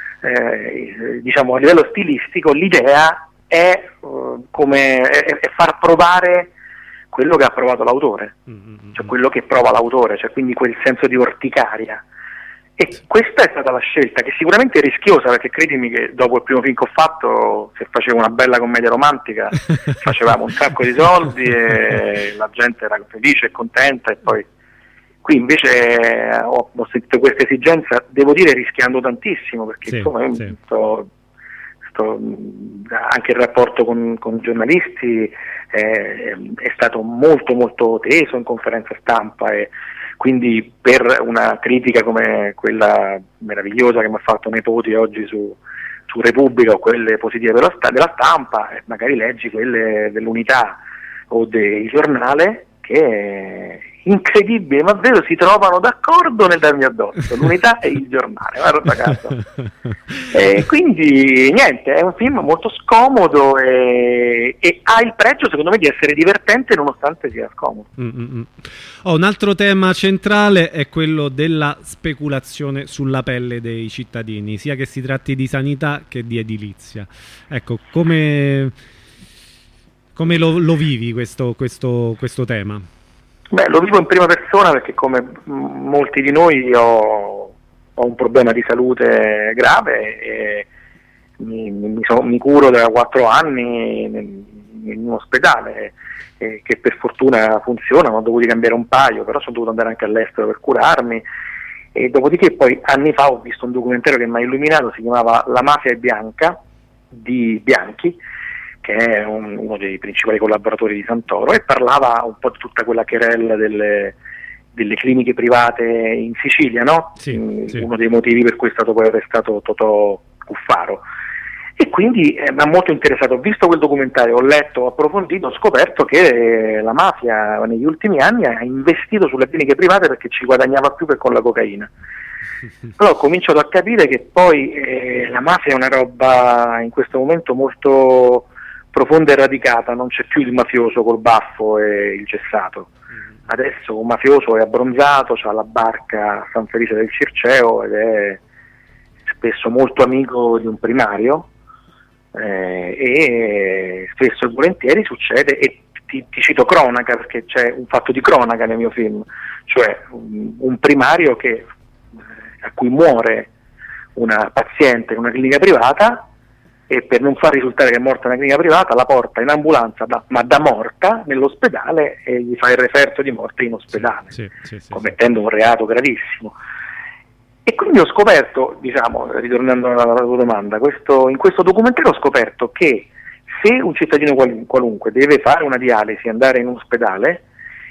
eh, diciamo a livello stilistico l'idea è, uh, come, è, è far provare quello che ha provato l'autore, mm-hmm. cioè quello che prova l'autore, cioè quindi quel senso di orticaria. E questa è stata la scelta, che sicuramente è rischiosa, perché credimi che dopo il primo film che ho fatto, se facevo una bella commedia romantica, facevamo un sacco di soldi e la gente era felice e contenta, e poi qui invece ho, ho sentito questa esigenza, devo dire rischiando tantissimo, perché sì, insomma sì. sto, sto, anche il rapporto con, con i giornalisti eh, è stato molto molto teso in conferenza stampa, e quindi per una critica come quella meravigliosa che mi ha fatto Nepoti oggi su, su Repubblica, o quelle positive della, della stampa, magari leggi quelle dell'Unità o del Giornale che, incredibile ma vero, si trovano d'accordo nel darmi addosso, l'Unità e il Giornale, guarda caso. E quindi niente, è un film molto scomodo e, e ha il pregio secondo me di essere divertente nonostante sia scomodo. Mm-hmm. Oh, un altro tema centrale è quello della speculazione sulla pelle dei cittadini, sia che si tratti di sanità che di edilizia. Ecco, come, come lo, lo vivi questo, questo, questo tema? Beh, lo vivo in prima persona perché come molti di noi ho, ho un problema di salute grave e mi, mi, so, mi curo da quattro anni in, in un ospedale eh, che per fortuna funziona, ho dovuto cambiare un paio, però sono dovuto andare anche all'estero per curarmi, E dopodiché poi anni fa ho visto un documentario che mi ha illuminato, si chiamava La mafia è bianca, di Bianchi, che è un, uno dei principali collaboratori di Santoro, e parlava un po' di tutta quella querella delle, delle cliniche private in Sicilia, no? Sì, mm, sì. Uno dei motivi per cui è stato poi arrestato Totò Cuffaro. E quindi eh, mi ha molto interessato, ho visto quel documentario, ho letto, ho approfondito, ho scoperto che eh, la mafia negli ultimi anni ha investito sulle cliniche private perché ci guadagnava più che con la cocaina. Però ho cominciato a capire che poi eh, la mafia è una roba in questo momento molto profonda e radicata, non c'è più il mafioso col baffo e il gessato. Adesso un mafioso è abbronzato, ha la barca a San Felice del Circeo ed è spesso molto amico di un primario. Eh, e spesso e volentieri succede, e ti, ti cito cronaca perché c'è un fatto di cronaca nel mio film, cioè un, un primario che, a cui muore una paziente in una clinica privata, e per non far risultare che è morta in una clinica privata la porta in ambulanza da, ma da morta nell'ospedale e gli fa il referto di morte in ospedale, sì, sì, sì, commettendo sì. un reato gravissimo. E quindi ho scoperto, diciamo, ritornando alla tua domanda, questo, in questo documentario ho scoperto che se un cittadino qual, qualunque deve fare una dialisi e andare in un ospedale,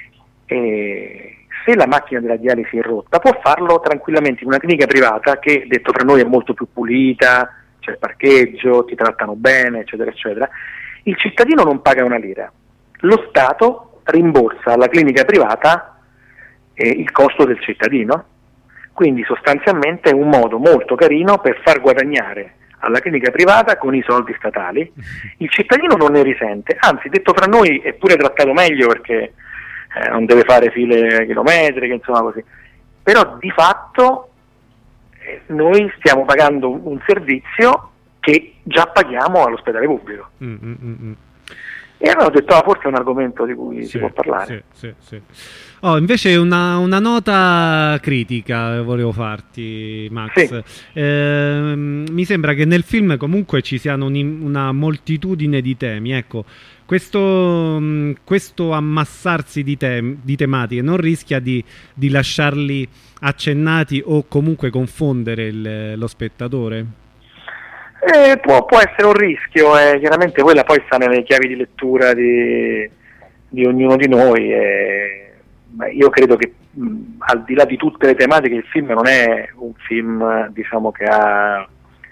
eh, se la macchina della dialisi è rotta può farlo tranquillamente in una clinica privata che, detto tra noi, è molto più pulita, c'è il parcheggio, ti trattano bene, eccetera, eccetera. Il cittadino non paga una lira, lo Stato rimborsa alla clinica privata eh, il costo del cittadino. Quindi sostanzialmente è un modo molto carino per far guadagnare alla clinica privata con i soldi statali. Il cittadino non ne risente, anzi, detto fra noi, è pure trattato meglio perché eh, non deve fare file chilometriche, insomma così. Però di fatto eh, noi stiamo pagando un, un servizio che già paghiamo all'ospedale pubblico. Mm, mm, mm. E allora ho detto, ah, forse è un argomento di cui sì, si può parlare. Sì, sì, sì. Oh, invece una, una nota critica volevo farti, Max. Sì. Eh, mi sembra che nel film comunque ci siano un, una moltitudine di temi. Ecco, questo, questo ammassarsi di, tem di tematiche non rischia di, di lasciarli accennati o comunque confondere il, lo spettatore? Eh, può, può essere un rischio, eh, chiaramente quella poi sta nelle chiavi di lettura di, di ognuno di noi. Eh, ma io credo che mh, al di là di tutte le tematiche il film non è un film, diciamo, che ha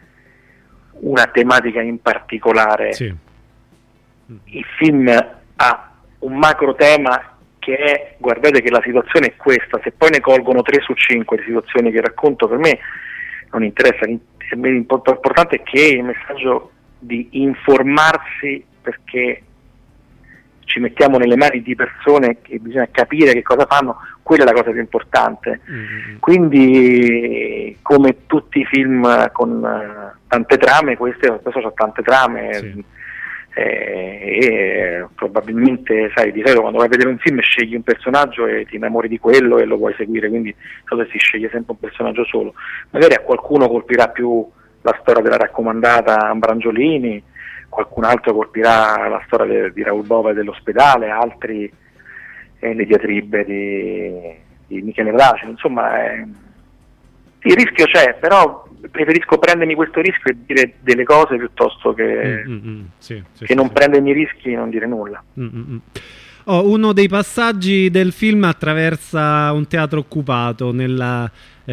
una tematica in particolare. Sì. Il film ha un macro tema che è, guardate che la situazione è questa, se poi ne colgono tre su cinque le situazioni che racconto, per me non interessa. L'importante è che il messaggio di informarsi, perché ci mettiamo nelle mani di persone che bisogna capire che cosa fanno, quella è la cosa più importante. Mm-hmm. Quindi, come tutti i film con uh, tante trame, questo spesso ha tante trame. Sì. Eh, e probabilmente, sai, di solito quando vai a vedere un film scegli un personaggio e ti innamori di quello e lo vuoi seguire, quindi cosa si sceglie sempre un personaggio solo. Magari a qualcuno colpirà più la storia della raccomandata Ambrangiolini, qualcun altro colpirà la storia de, di Raul Bova e dell'ospedale, altri eh, le diatribe di, di Michele Braci. Insomma, eh, il rischio c'è, però preferisco prendermi questo rischio e dire delle cose piuttosto che, mm, mm, sì, sì, che sì, non sì. prendermi rischi e non dire nulla. Mm, mm. Oh, uno dei passaggi del film attraversa un teatro occupato nella,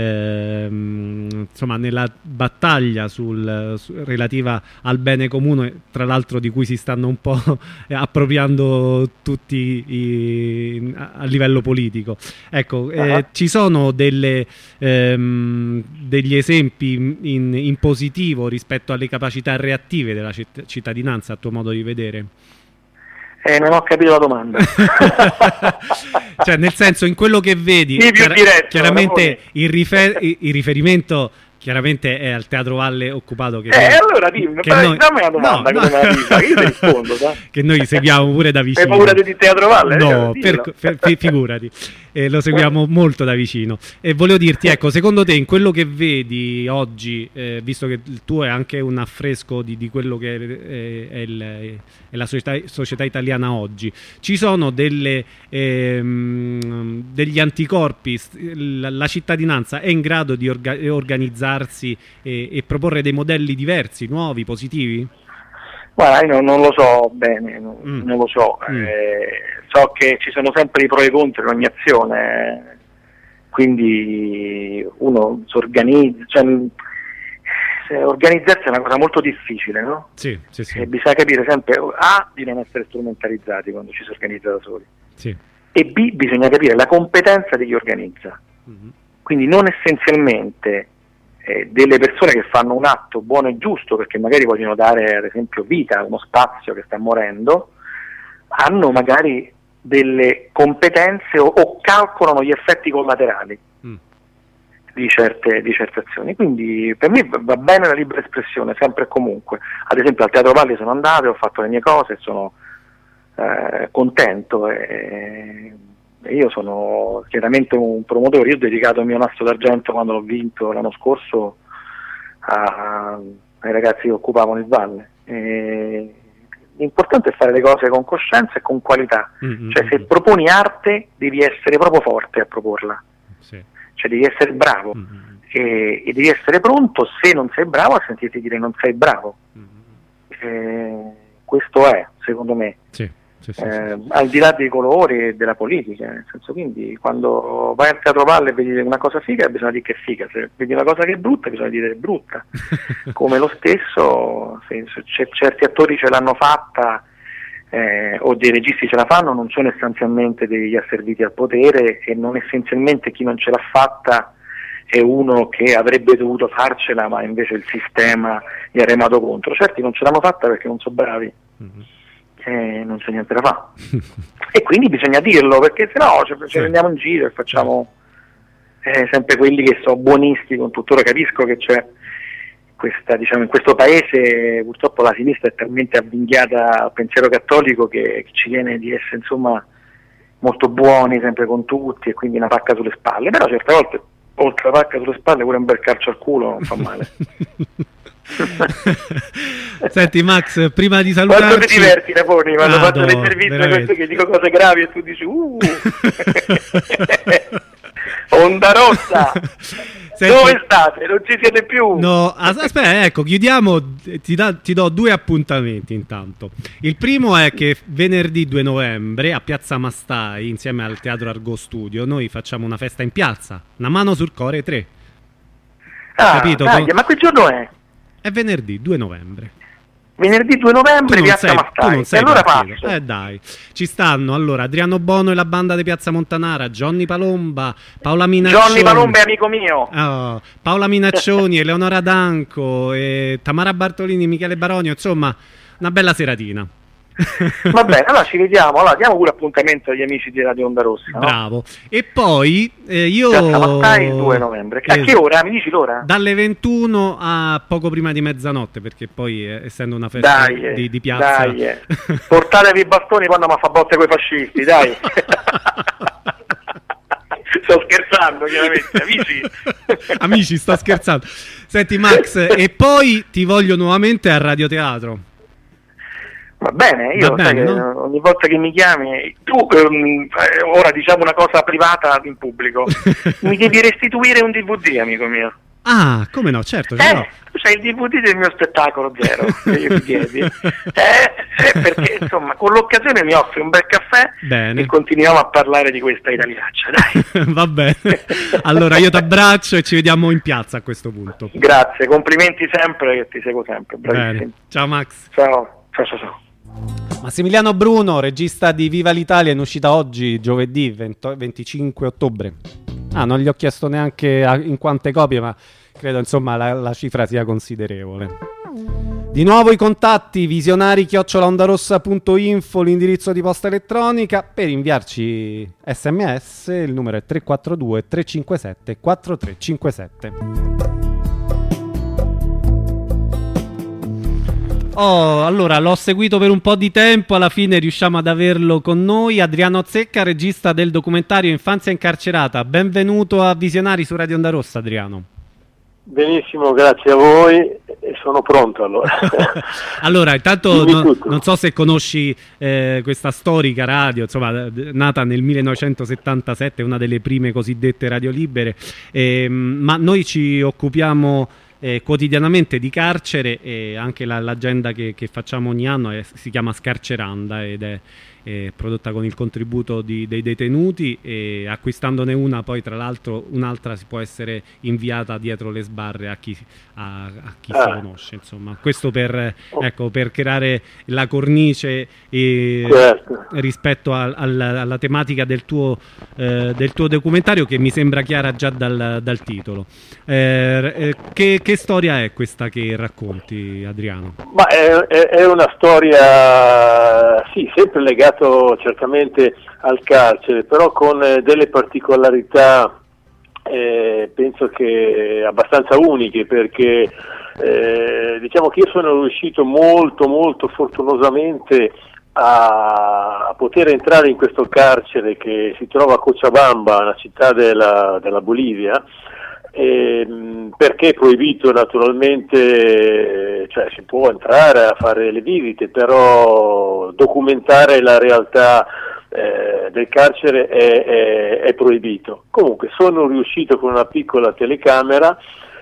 ehm, insomma, nella battaglia sul, su, relativa al bene comune, tra l'altro di cui si stanno un po' appropriando tutti i, a livello politico. Ecco, uh-huh. eh, ci sono delle, ehm, degli esempi in, in positivo rispetto alle capacità reattive della citt- cittadinanza, a tuo modo di vedere? Eh, non ho capito la domanda. Cioè, nel senso, in quello che vedi, sì, chiar- diretto, chiaramente il, rifer- il riferimento chiaramente è al Teatro Valle occupato. Che eh, noi, allora dimmi, che dammi noi, una domanda, no, come no. me la dica, io ti rispondo. Da. Che noi seguiamo pure da vicino. Hai paura di Teatro Valle? No, eh, per, per, figurati. e lo seguiamo molto da vicino. E volevo dirti, ecco, secondo te in quello che vedi oggi, eh, visto che il tuo è anche un affresco di, di quello che è, è, il, è la società, società italiana oggi, ci sono delle, ehm, degli anticorpi? La, la cittadinanza è in grado di orga, organizzarsi e, e proporre dei modelli diversi, nuovi, positivi? Guarda, io non, non lo so bene, non, mm. non lo so, mm. eh, so che ci sono sempre i pro e i contro in ogni azione, quindi uno si organizza, cioè, organizzarsi è una cosa molto difficile, no? Sì, sì, sì. E bisogna capire sempre, A, di non essere strumentalizzati quando ci si organizza da soli, sì. E B, bisogna capire la competenza di chi organizza, mm-hmm. Quindi non essenzialmente Eh, delle persone che fanno un atto buono e giusto perché magari vogliono dare ad esempio vita a uno spazio che sta morendo, hanno magari delle competenze o, o calcolano gli effetti collaterali mm. di, certe, di certe azioni. Quindi per me va bene la libera espressione sempre e comunque. Ad esempio al Teatro Valli sono andato, ho fatto le mie cose, sono eh, contento e io sono chiaramente un promotore. Io ho dedicato il mio nastro d'argento quando l'ho vinto l'anno scorso a, ai ragazzi che occupavano il Valle. E l'importante è fare le cose con coscienza e con qualità, mm-hmm. Cioè se proponi arte devi essere proprio forte a proporla, sì. Cioè devi essere bravo, mm-hmm. e, e devi essere pronto, se non sei bravo, a sentirti dire non sei bravo, mm-hmm. e questo è secondo me. Sì. Sì, sì, eh, sì. Al di là dei colori e della politica, nel senso, quindi quando vai al Teatro Valle e vedi una cosa figa bisogna dire che è figa, se vedi una cosa che è brutta bisogna dire che è brutta. Come lo stesso, se, se certi attori ce l'hanno fatta eh, o dei registi ce la fanno, non sono essenzialmente degli asserviti al potere, e non essenzialmente chi non ce l'ha fatta è uno che avrebbe dovuto farcela ma invece il sistema gli ha remato contro. Certi non ce l'hanno fatta perché non sono bravi, mm-hmm. Eh, non c'è niente da fare. E quindi bisogna dirlo, perché sennò ci, ci prendiamo in giro e facciamo eh, sempre quelli che sono buonisti, con tuttora capisco che c'è questa, diciamo, in questo paese purtroppo la sinistra è talmente avvinghiata al pensiero cattolico che, che ci viene di essere insomma molto buoni sempre con tutti, e quindi una pacca sulle spalle, però certe volte oltre la pacca sulle spalle pure un bel calcio al culo non fa male. Senti Max, prima di salutarci, quanto ti diverti Raponi quando ah, faccio no, le interviste che dico cose gravi e tu dici uh onda rossa. Senti, dove state? Non ci siete più? No, aspetta, ecco, chiudiamo, ti, da, ti do due appuntamenti intanto. Il primo è che venerdì due novembre a Piazza Mastai, insieme al Teatro Argo Studio, noi facciamo una festa in piazza, Una mano sul cuore tre. Ah, capito? Dai, ma che giorno è? È venerdì due novembre. Venerdì due novembre, Piazza Mastai. Tu non sei, e allora passo. Eh dai, ci stanno allora Adriano Bono e la banda di Piazza Montanara, Johnny Palomba, Paola Minaccioni. Johnny Palomba è amico mio. Oh, Paola Minaccioni, Eleonora Danco, e Tamara Bartolini, Michele Baronio, insomma, una bella seratina. Va bene, allora ci vediamo, allora diamo pure appuntamento agli amici di Radio Onda Rossa, no? Bravo. E poi eh, io Piazza Mastai il due novembre. A che ora? Mi dici l'ora? Dalle ventuno a poco prima di mezzanotte, perché poi eh, essendo una festa dai, di, di piazza, dai, eh. Portatevi i bastoni quando mi fa botte coi fascisti, dai. Sto scherzando, chiaramente, amici. Amici, sto scherzando. Senti Max, e poi ti voglio nuovamente a Radioteatro. Va bene, io Va sai bene, che no? ogni volta che mi chiami, tu um, ora diciamo una cosa privata in pubblico, mi devi restituire un D V D, amico mio. Ah, come no, certo. Eh, no. tu c'hai il D V D del mio spettacolo zero, che io ti chiedi. Eh, eh, perché insomma, con l'occasione mi offri un bel caffè. Bene. E continuiamo a parlare di questa italiaccia, dai. Va bene. Allora io ti abbraccio e ci vediamo in piazza a questo punto. Grazie, complimenti sempre, che ti seguo sempre. Bravissimo. Bene. Ciao Max. Ciao, ciao, ciao, ciao. Massimiliano Bruno, regista di Viva l'Italia, in uscita oggi, giovedì venticinque ottobre. Ah, non gli ho chiesto neanche in quante copie, ma credo insomma la, la cifra sia considerevole. Di nuovo i contatti: visionari chiocciola ondarossa punto info, l'indirizzo di posta elettronica. Per inviarci sms il numero è tre quattro due tre cinque sette quattro tre cinque sette. Oh, allora l'ho seguito per un po' di tempo, alla fine riusciamo ad averlo con noi. Adriano Zecca, regista del documentario Infanzia incarcerata. Benvenuto a Visionari su Radio Onda Rossa, Adriano. Benissimo, grazie a voi e sono pronto allora. Allora, intanto no, non so se conosci eh, questa storica radio, insomma, nata nel millenovecentosettantasette, una delle prime cosiddette radio libere, eh, ma noi ci occupiamo eh, quotidianamente di carcere e anche la, l'agenda che, che facciamo ogni anno è, si chiama Scarceranda ed è Eh, prodotta con il contributo di, dei detenuti, e acquistandone una poi tra l'altro un'altra si può essere inviata dietro le sbarre a chi, a, a chi ah. si conosce, insomma, questo per, ecco, per creare la cornice e, certo. rispetto a, al, alla tematica del tuo, eh, del tuo documentario, che mi sembra chiara già dal, dal titolo. Eh, eh, che, che storia è questa che racconti, Adriano? Ma è, è, è una storia sì, sempre legata certamente al carcere, però con eh, delle particolarità eh, penso che abbastanza uniche, perché eh, diciamo che io sono riuscito molto molto fortunosamente a, a poter entrare in questo carcere che si trova a Cochabamba, una città della, della Bolivia. Eh, perché è proibito naturalmente, cioè si può entrare a fare le visite, però documentare la realtà eh, del carcere è, è, è proibito. Comunque sono riuscito con una piccola telecamera,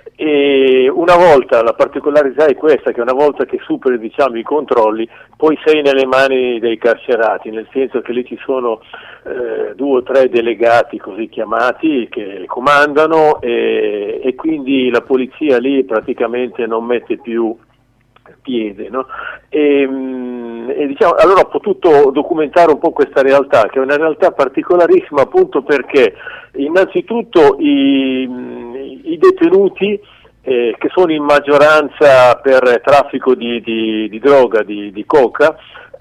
e una volta, la particolarità è questa, che una volta che superi, diciamo, i controlli, poi sei nelle mani dei carcerati, nel senso che lì ci sono eh, due o tre delegati così chiamati che comandano, e, e quindi la polizia lì praticamente non mette più piede, no? E, e diciamo, allora ho potuto documentare un po' questa realtà, che è una realtà particolarissima, appunto perché innanzitutto i, i detenuti eh, che sono in maggioranza per traffico di, di, di droga, di, di coca,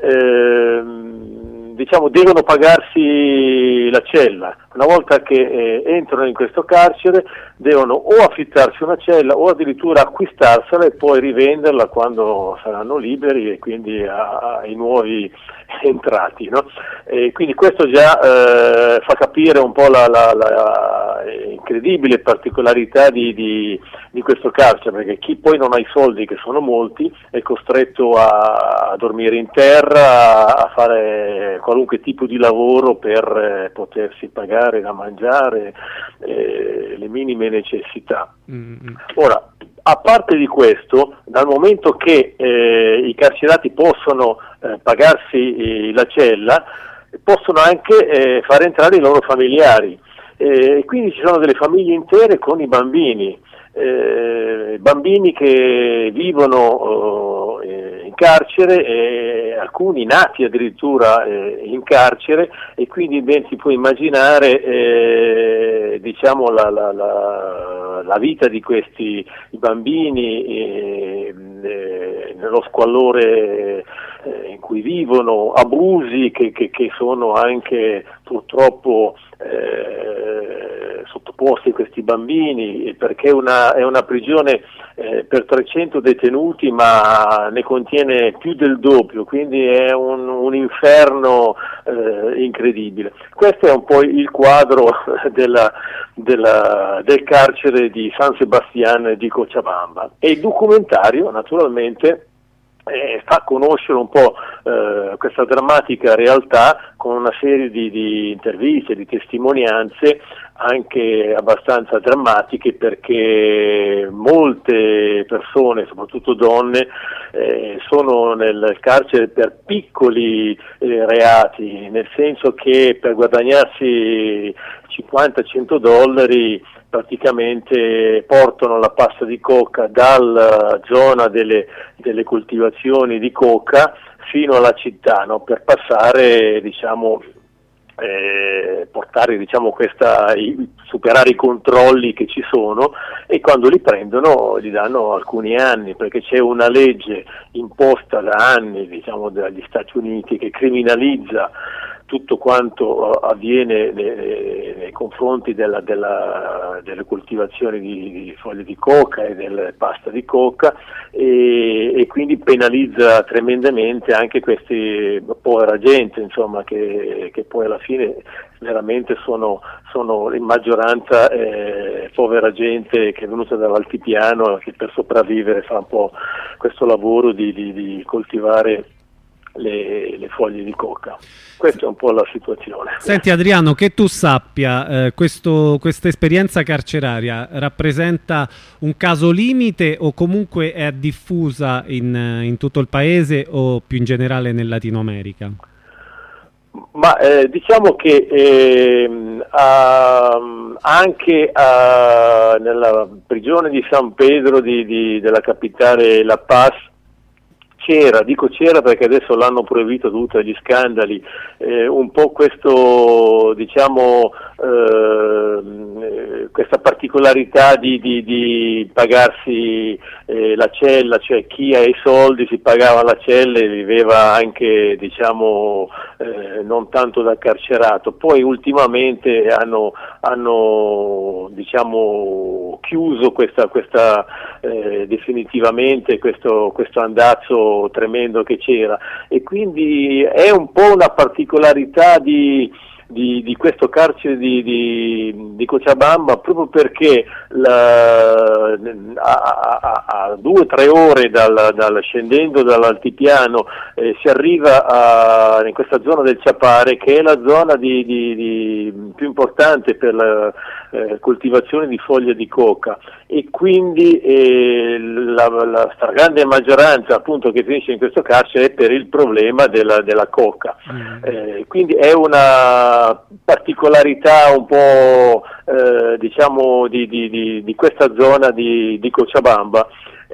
eh, diciamo devono pagarsi la cella. Una volta che eh, entrano in questo carcere devono o affittarsi una cella o addirittura acquistarsela e poi rivenderla quando saranno liberi, e quindi ai nuovi entrati, no? E quindi questo già eh, fa capire un po' la, la, la incredibile particolarità di, di, di questo carcere, perché chi poi non ha i soldi, che sono molti, è costretto a, a dormire in terra, a fare qualunque tipo di lavoro per eh, potersi pagare da mangiare, eh, le minime necessità. Mm-hmm. Ora, a parte di questo, dal momento che eh, i carcerati possono eh, pagarsi eh, la cella, possono anche eh, far entrare i loro familiari, e eh, quindi ci sono delle famiglie intere con i bambini, eh, bambini che vivono eh, in carcere, e alcuni nati addirittura eh, in carcere, e quindi ben si può immaginare eh, diciamo la, la, la, la vita di questi bambini eh, eh, nello squallore eh, in cui vivono, abusi che, che, che sono anche purtroppo eh, sottoposti a questi bambini, perché è una, è una prigione eh, per trecento detenuti, ma ne contiene più del doppio, quindi è un, un inferno eh, incredibile. Questo è un po' il quadro della, della, del carcere di San Sebastián di Cochabamba, e il documentario naturalmente Eh, fa conoscere un po' eh, questa drammatica realtà con una serie di, di interviste, di testimonianze anche abbastanza drammatiche, perché molte persone, soprattutto donne, eh, sono nel carcere per piccoli eh, reati, nel senso che per guadagnarsi cinquanta cento dollari praticamente portano la pasta di coca dalla zona delle, delle coltivazioni di coca fino alla città, no? Per passare, diciamo, eh, portare, diciamo, questa, i, superare i controlli che ci sono, e quando li prendono gli danno alcuni anni, perché c'è una legge imposta da anni, diciamo, dagli Stati Uniti, che criminalizza tutto quanto avviene nei, nei confronti della, della, delle coltivazioni di, di foglie di coca e della pasta di coca, e, e quindi penalizza tremendamente anche questi povera gente, insomma, che, che poi alla fine veramente sono, sono in maggioranza eh, povera gente che è venuta dall'altipiano, che per sopravvivere fa un po' questo lavoro di, di, di coltivare Le, le foglie di coca. Questa è un po' la situazione. Senti Adriano, che tu sappia, eh, questo, questa esperienza carceraria rappresenta un caso limite o comunque è diffusa in, in tutto il paese o più in generale nel Latino America? Ma eh, diciamo che eh, a, anche a, nella prigione di San Pedro di, di, della capitale La Paz c'era, dico c'era perché adesso l'hanno proibito dovuto agli scandali, eh, un po' questo, diciamo, eh, questa particolarità di, di, di pagarsi eh, la cella, cioè chi ha i soldi si pagava la cella e viveva anche, diciamo, eh, non tanto da carcerato. Poi ultimamente hanno, hanno diciamo, chiuso questa, questa eh, definitivamente questo, questo andazzo tremendo che c'era, e quindi è un po' una particolarità di, di, di questo carcere di, di, di Cochabamba, proprio perché la, a, a, a due o tre ore dal, dal, scendendo dall'altipiano eh, si arriva a, in questa zona del Chapare, che è la zona di, di, di, più importante per la eh, coltivazione di foglie di coca, e quindi eh, la, la stragrande maggioranza appunto che finisce in questo carcere è per il problema della, della coca. Mm. Eh, quindi è una particolarità un po' eh, diciamo di, di, di, di questa zona di, di Cochabamba,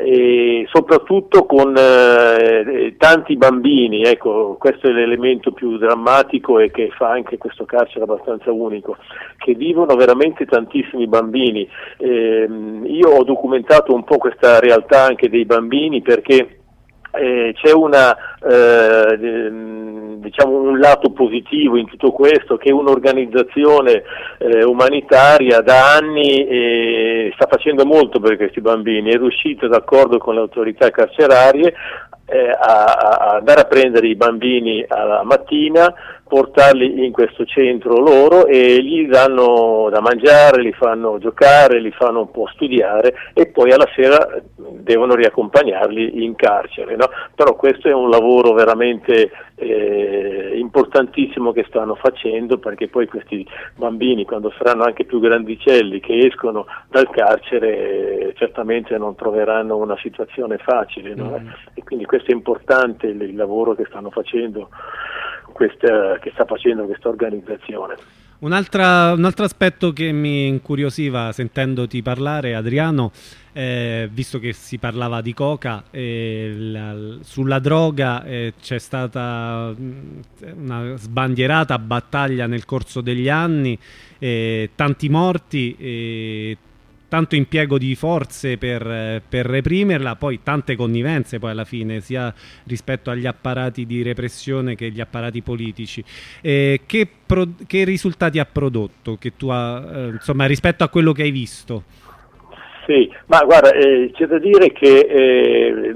e soprattutto con eh, tanti bambini. Ecco, questo è l'elemento più drammatico e che fa anche questo carcere abbastanza unico, che vivono veramente tantissimi bambini. Eh, io ho documentato un po' questa realtà anche dei bambini, perché Eh, c'è una eh, diciamo un lato positivo in tutto questo, che un'organizzazione eh, umanitaria da anni eh, sta facendo molto per questi bambini, è riuscita, d'accordo con le autorità carcerarie, eh, a, a andare a prendere i bambini alla mattina, portarli in questo centro loro e gli danno da mangiare, li fanno giocare, li fanno un po' studiare, e poi alla sera devono riaccompagnarli in carcere, no? Però questo è un lavoro veramente eh, importantissimo che stanno facendo, perché poi questi bambini, quando saranno anche più grandicelli, che escono dal carcere, eh, certamente non troveranno una situazione facile, no? Mm. E quindi questo è importante, il, il lavoro che stanno facendo Questa, che sta facendo questa organizzazione. Un'altra, un altro aspetto che mi incuriosiva sentendoti parlare, Adriano, eh, visto che si parlava di coca, eh, la, sulla droga eh, c'è stata una sbandierata battaglia nel corso degli anni, eh, tanti morti, eh, tanto impiego di forze per, per reprimerla, poi tante connivenze poi alla fine, sia rispetto agli apparati di repressione che agli apparati politici. Eh, che, pro, che risultati ha prodotto che tu ha, eh, insomma, rispetto a quello che hai visto? Sì, ma guarda, eh, c'è da dire che eh,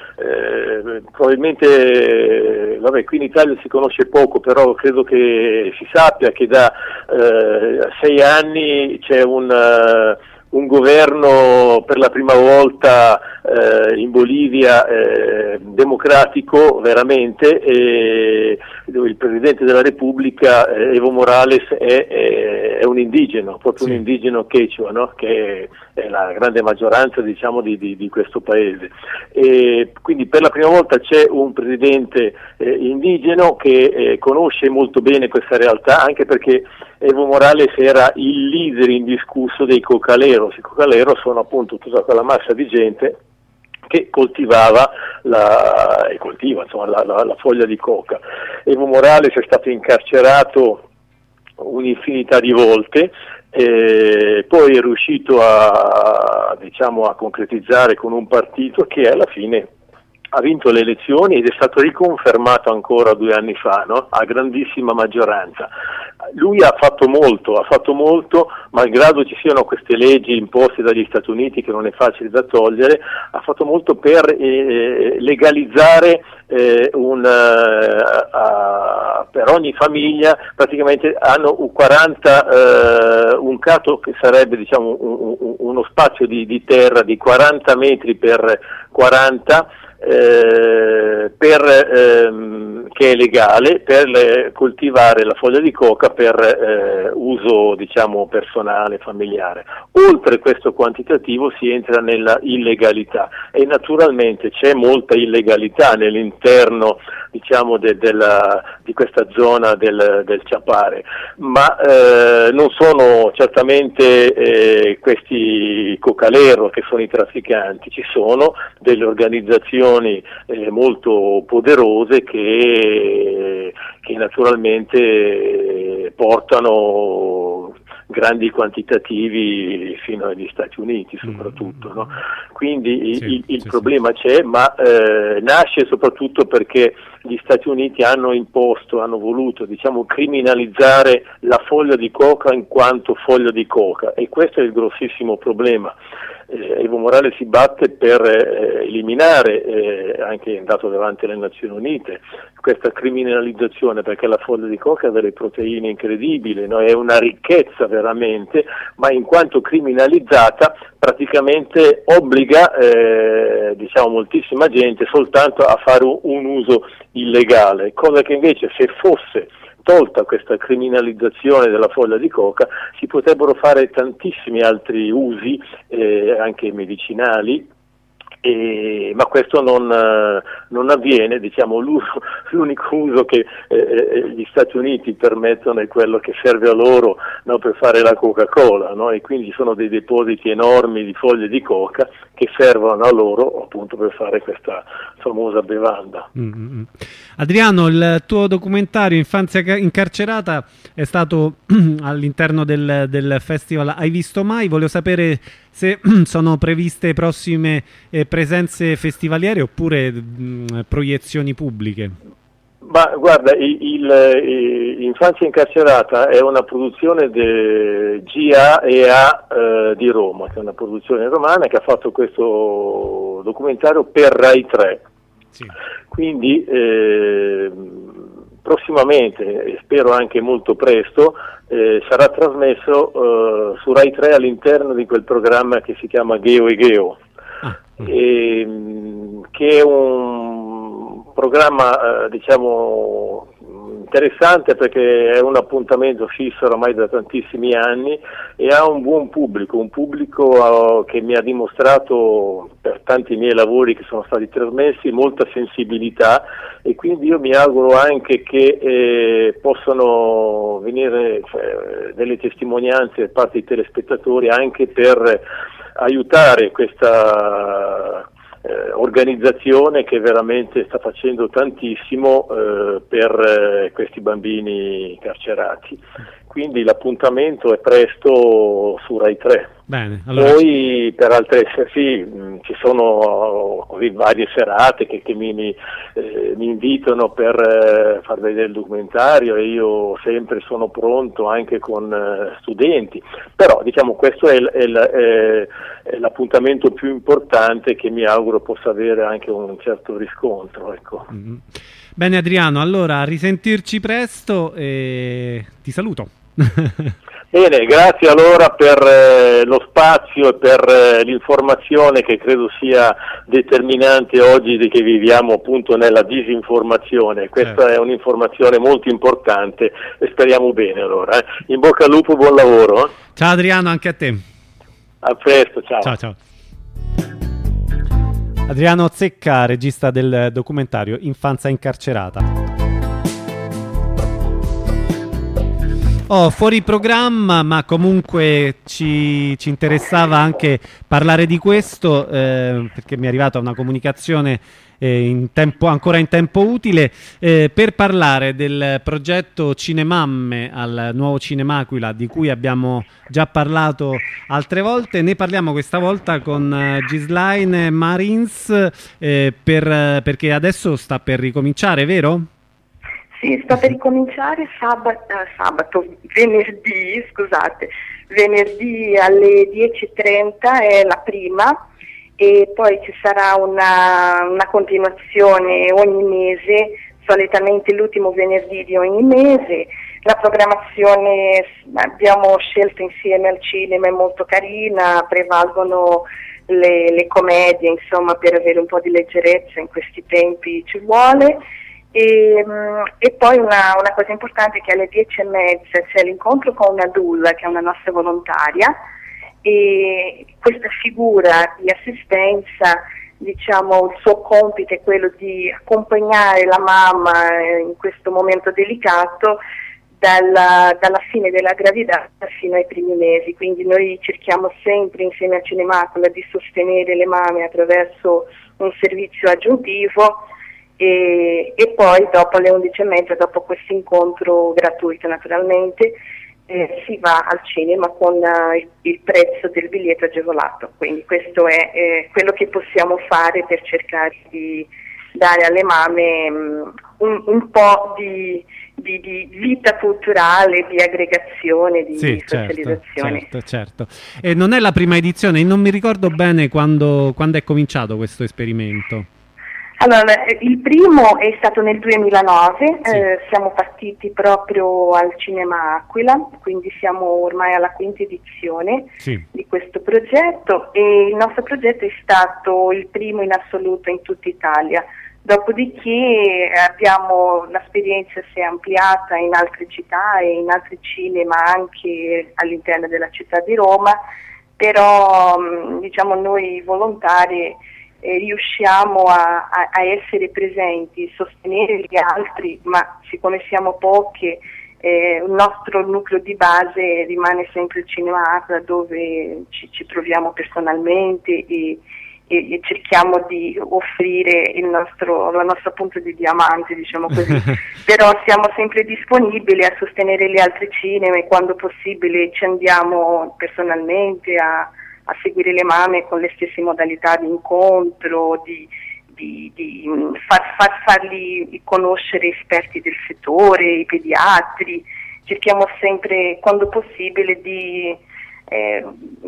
eh, probabilmente, eh, vabbè, qui in Italia si conosce poco, però credo che si sappia che da eh, sei anni c'è un... Uh, un governo per la prima volta eh, in Bolivia eh, democratico veramente, eh, dove il Presidente della Repubblica, eh, Evo Morales, è, è, è un indigeno, proprio sì. un indigeno quechua, no? Che è, è la grande maggioranza, diciamo, di, di, di questo paese. E quindi per la prima volta c'è un Presidente eh, indigeno che eh, conosce molto bene questa realtà, anche perché Evo Morales era il leader indiscusso dei cocaleros. I cocaleros sono appunto tutta quella massa di gente che coltivava la, e coltiva insomma, la, la, la foglia di coca. Evo Morales è stato incarcerato un'infinità di volte, e poi è riuscito a, diciamo, a concretizzare con un partito che alla fine ha vinto le elezioni ed è stato riconfermato ancora due anni fa, no? A grandissima maggioranza. lui ha fatto molto, ha fatto molto, malgrado ci siano queste leggi imposte dagli Stati Uniti che non è facile da togliere, ha fatto molto per eh, legalizzare eh, un, uh, uh, per ogni famiglia praticamente hanno un quaranta, uh, un cato che sarebbe diciamo un, un, uno spazio di, di terra di quaranta metri per quaranta Eh, per, ehm, che è legale per le, coltivare la foglia di coca per eh, uso diciamo personale, familiare. Oltre questo quantitativo si entra nella illegalità e naturalmente c'è molta illegalità nell'interno diciamo de, della, di questa zona del, del Ciapare, ma eh, non sono certamente eh, questi cocalero che sono i trafficanti, ci sono delle organizzazioni Eh, molto poderose che, che naturalmente eh, portano grandi quantitativi fino agli Stati Uniti soprattutto, no? Quindi sì, il, il sì, problema sì. c'è, ma eh, nasce soprattutto perché gli Stati Uniti hanno imposto, hanno voluto diciamo criminalizzare la foglia di coca in quanto foglia di coca, e questo è il grossissimo problema. Eh, Evo Morales si batte per eh, eliminare, eh, anche andato davanti alle Nazioni Unite, questa criminalizzazione, perché la foglia di coca ha delle proteine incredibili, no? È una ricchezza veramente, ma in quanto criminalizzata praticamente obbliga eh, diciamo moltissima gente soltanto a fare un, un uso illegale, cosa che invece se fosse tolta questa criminalizzazione della foglia di coca si potrebbero fare tantissimi altri usi eh, anche medicinali, e, ma questo non, eh, non avviene, diciamo l'uso, l'unico uso che eh, gli Stati Uniti permettono è quello che serve a loro, no, per fare la Coca-Cola, no? E quindi sono dei depositi enormi di foglie di coca che servono a loro appunto per fare questa famosa bevanda. Mm-hmm. Adriano, il tuo documentario Infanzia incarcerata è stato all'interno del, del festival Hai visto mai? Volevo sapere se sono previste prossime eh, presenze festivaliere oppure mh, proiezioni pubbliche. Ma guarda, il, il, il Infanzia incarcerata è una produzione del G A E A eh, di Roma, che è una produzione romana che ha fatto questo documentario per Rai tre. Sì. Quindi eh, prossimamente, e spero anche molto presto, eh, sarà trasmesso eh, su Rai tre all'interno di quel programma che si chiama Gheo e Gheo, ah. e, che è un programma eh, diciamo interessante perché è un appuntamento fisso oramai da tantissimi anni e ha un buon pubblico, un pubblico uh, che mi ha dimostrato per tanti miei lavori che sono stati trasmessi molta sensibilità, e quindi io mi auguro anche che eh, possano venire cioè, delle testimonianze da parte dei telespettatori anche per aiutare questa Eh, organizzazione che veramente sta facendo tantissimo eh, per eh, questi bambini carcerati. Quindi l'appuntamento è presto su Rai tre. Bene, allora... Poi per altre sì, mh, ci sono così varie serate che, che mi, mi, eh, mi invitano per eh, far vedere il documentario, e io sempre sono pronto anche con eh, studenti, però diciamo questo è, l, è, l, è, è l'appuntamento più importante che mi auguro possa avere anche un certo riscontro, ecco. Mm-hmm. Bene Adriano, allora a risentirci presto e ti saluto. Bene, grazie allora per eh, lo spazio e per eh, l'informazione che credo sia determinante oggi di che viviamo appunto nella disinformazione. Questa eh. è un'informazione molto importante e speriamo bene allora. Eh. In bocca al lupo, buon lavoro. Eh. Ciao Adriano, anche a te. A presto, ciao. Ciao, ciao. Adriano Zecca, regista del documentario Infanzia incarcerata. Oh, fuori programma, ma comunque ci, ci interessava anche parlare di questo eh, perché mi è arrivata una comunicazione eh, in tempo, ancora in tempo utile eh, per parlare del progetto Cinemamme al nuovo Cinemaquila, di cui abbiamo già parlato altre volte. Ne parliamo questa volta con eh, Ghislaine Marins eh, per, perché adesso sta per ricominciare, vero? Sì, sta per ricominciare sabato, sabato, venerdì, scusate, venerdì alle dieci e trenta è la prima e poi ci sarà una, una continuazione ogni mese, solitamente l'ultimo venerdì di ogni mese. La programmazione abbiamo scelto insieme al cinema, è molto carina, prevalgono le, le commedie, insomma, per avere un po' di leggerezza in questi tempi ci vuole. E, e poi una, una cosa importante è che alle dieci e mezza c'è l'incontro con una doula, che è una nostra volontaria, e questa figura di assistenza, diciamo, il suo compito è quello di accompagnare la mamma in questo momento delicato dalla, dalla fine della gravidanza fino ai primi mesi. Quindi noi cerchiamo sempre insieme a Cinemacula di sostenere le mamme attraverso un servizio aggiuntivo e, e poi dopo alle undici e mezza, dopo questo incontro gratuito naturalmente, eh, si va al cinema con uh, il, il prezzo del biglietto agevolato. Quindi questo è eh, quello che possiamo fare per cercare di dare alle mamme um, un, un po' di, di, di vita culturale, di aggregazione, di sì, socializzazione. Certo, certo, certo. E non è la prima edizione, non mi ricordo bene quando, quando è cominciato questo esperimento. Allora, il primo è stato nel duemilanove, sì. eh, siamo partiti proprio al Cinema Aquila, quindi siamo ormai alla quinta edizione sì. di questo progetto e il nostro progetto è stato il primo in assoluto in tutta Italia. Dopodiché abbiamo, l'esperienza si è ampliata in altre città e in altri cinema anche all'interno della città di Roma, però diciamo noi volontari eh, riusciamo a, a, a essere presenti, sostenere gli altri, ma siccome siamo pochi eh, il nostro nucleo di base rimane sempre il Cinema Aquila, dove ci, ci troviamo personalmente e E, e cerchiamo di offrire il nostro, la nostra punta di diamante, diciamo così. Però siamo sempre disponibili a sostenere gli altri cinema e quando possibile ci andiamo personalmente a, a seguire le mamme con le stesse modalità di incontro, di, di, di far, far, farli conoscere esperti del settore, i pediatri. Cerchiamo sempre, quando possibile, di eh,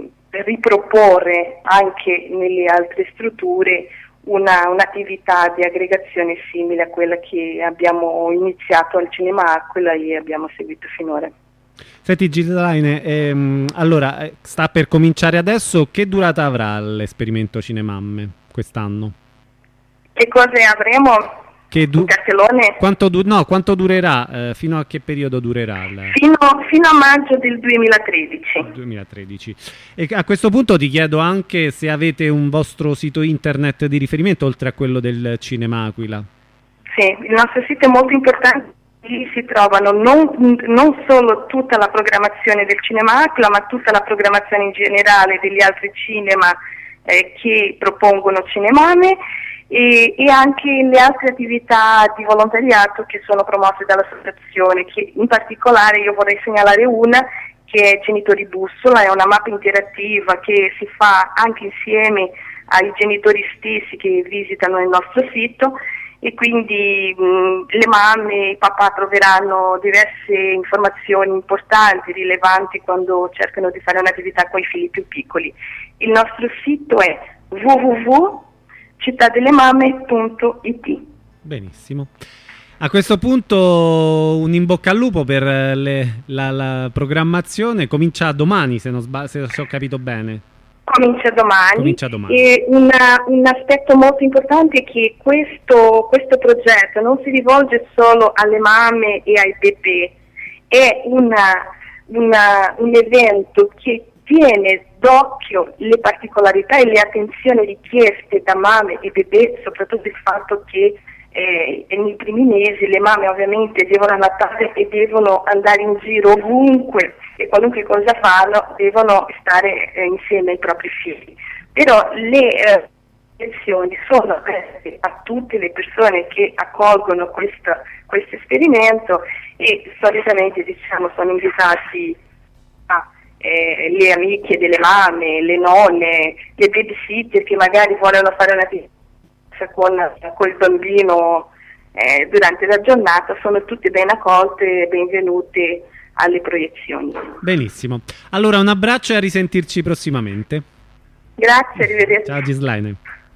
riproporre anche nelle altre strutture una, un'attività di aggregazione simile a quella che abbiamo iniziato al Cinema Aquila e abbiamo seguito finora. Senti Gislaine, ehm, allora sta per cominciare adesso, che durata avrà l'esperimento Cinemamme quest'anno? Che cose avremo? Che du- cartellone? Quanto, du- no, quanto durerà? Eh, fino a che periodo durerà? Il... Fino, fino a maggio del duemilatredici. duemilatredici. E a questo punto ti chiedo anche se avete un vostro sito internet di riferimento oltre a quello del Cinema Aquila. Sì, il nostro sito è molto importante. Lì si trovano non, non solo tutta la programmazione del Cinema Aquila, ma tutta la programmazione in generale degli altri cinema eh, che propongono Cinemame. E, e anche le altre attività di volontariato che sono promosse dall'associazione, che in particolare io vorrei segnalare una che è Genitori Bussola, è una mappa interattiva che si fa anche insieme ai genitori stessi che visitano il nostro sito e quindi mh, le mamme e i papà troveranno diverse informazioni importanti, rilevanti quando cercano di fare un'attività con i figli più piccoli. Il nostro sito è w w w punto cittadelemamme punto i t. Benissimo. A questo punto un in bocca al lupo per le, la, la programmazione. Comincia domani, se non sba- se ho capito bene. Comincia domani. Comincia domani. E una, un aspetto molto importante è che questo, questo progetto non si rivolge solo alle mamme e ai bebè, è una, una, un evento che tiene d'occhio le particolarità e le attenzioni richieste da mamme e bebè, soprattutto il fatto che eh, nei primi mesi le mamme ovviamente devono allattare e devono andare in giro ovunque e qualunque cosa fanno devono stare eh, insieme ai propri figli. Però le eh, lezioni sono aperte a tutte le persone che accolgono questo esperimento e solitamente diciamo sono invitati a Eh, le amiche delle mamme, le nonne, le babysitter che magari vogliono fare una pizza con, con il bambino eh, durante la giornata sono tutti ben accolti e benvenuti alle proiezioni. Benissimo, allora un abbraccio e a risentirci prossimamente. Grazie, arrivederci. Ciao Gislaine.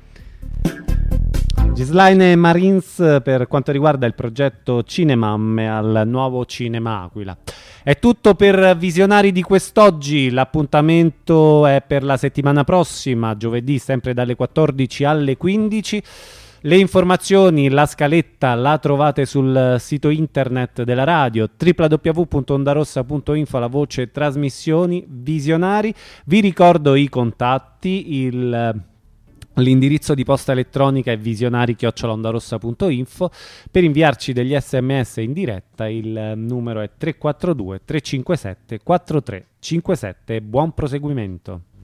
Gislaine Marins per quanto riguarda il progetto Cinemam al nuovo Cinema Aquila. È tutto per Visionari di quest'oggi, l'appuntamento è per la settimana prossima, giovedì sempre dalle quattordici alle quindici. Le informazioni, la scaletta la trovate sul sito internet della radio w w w punto ondarossa punto info, la voce trasmissioni Visionari. Vi ricordo i contatti, il... L'indirizzo di posta elettronica è visionari chiocciola ondarossa punto info. Per inviarci degli sms in diretta il numero è tre quattro due tre cinque sette quattro tre cinque sette. Buon proseguimento.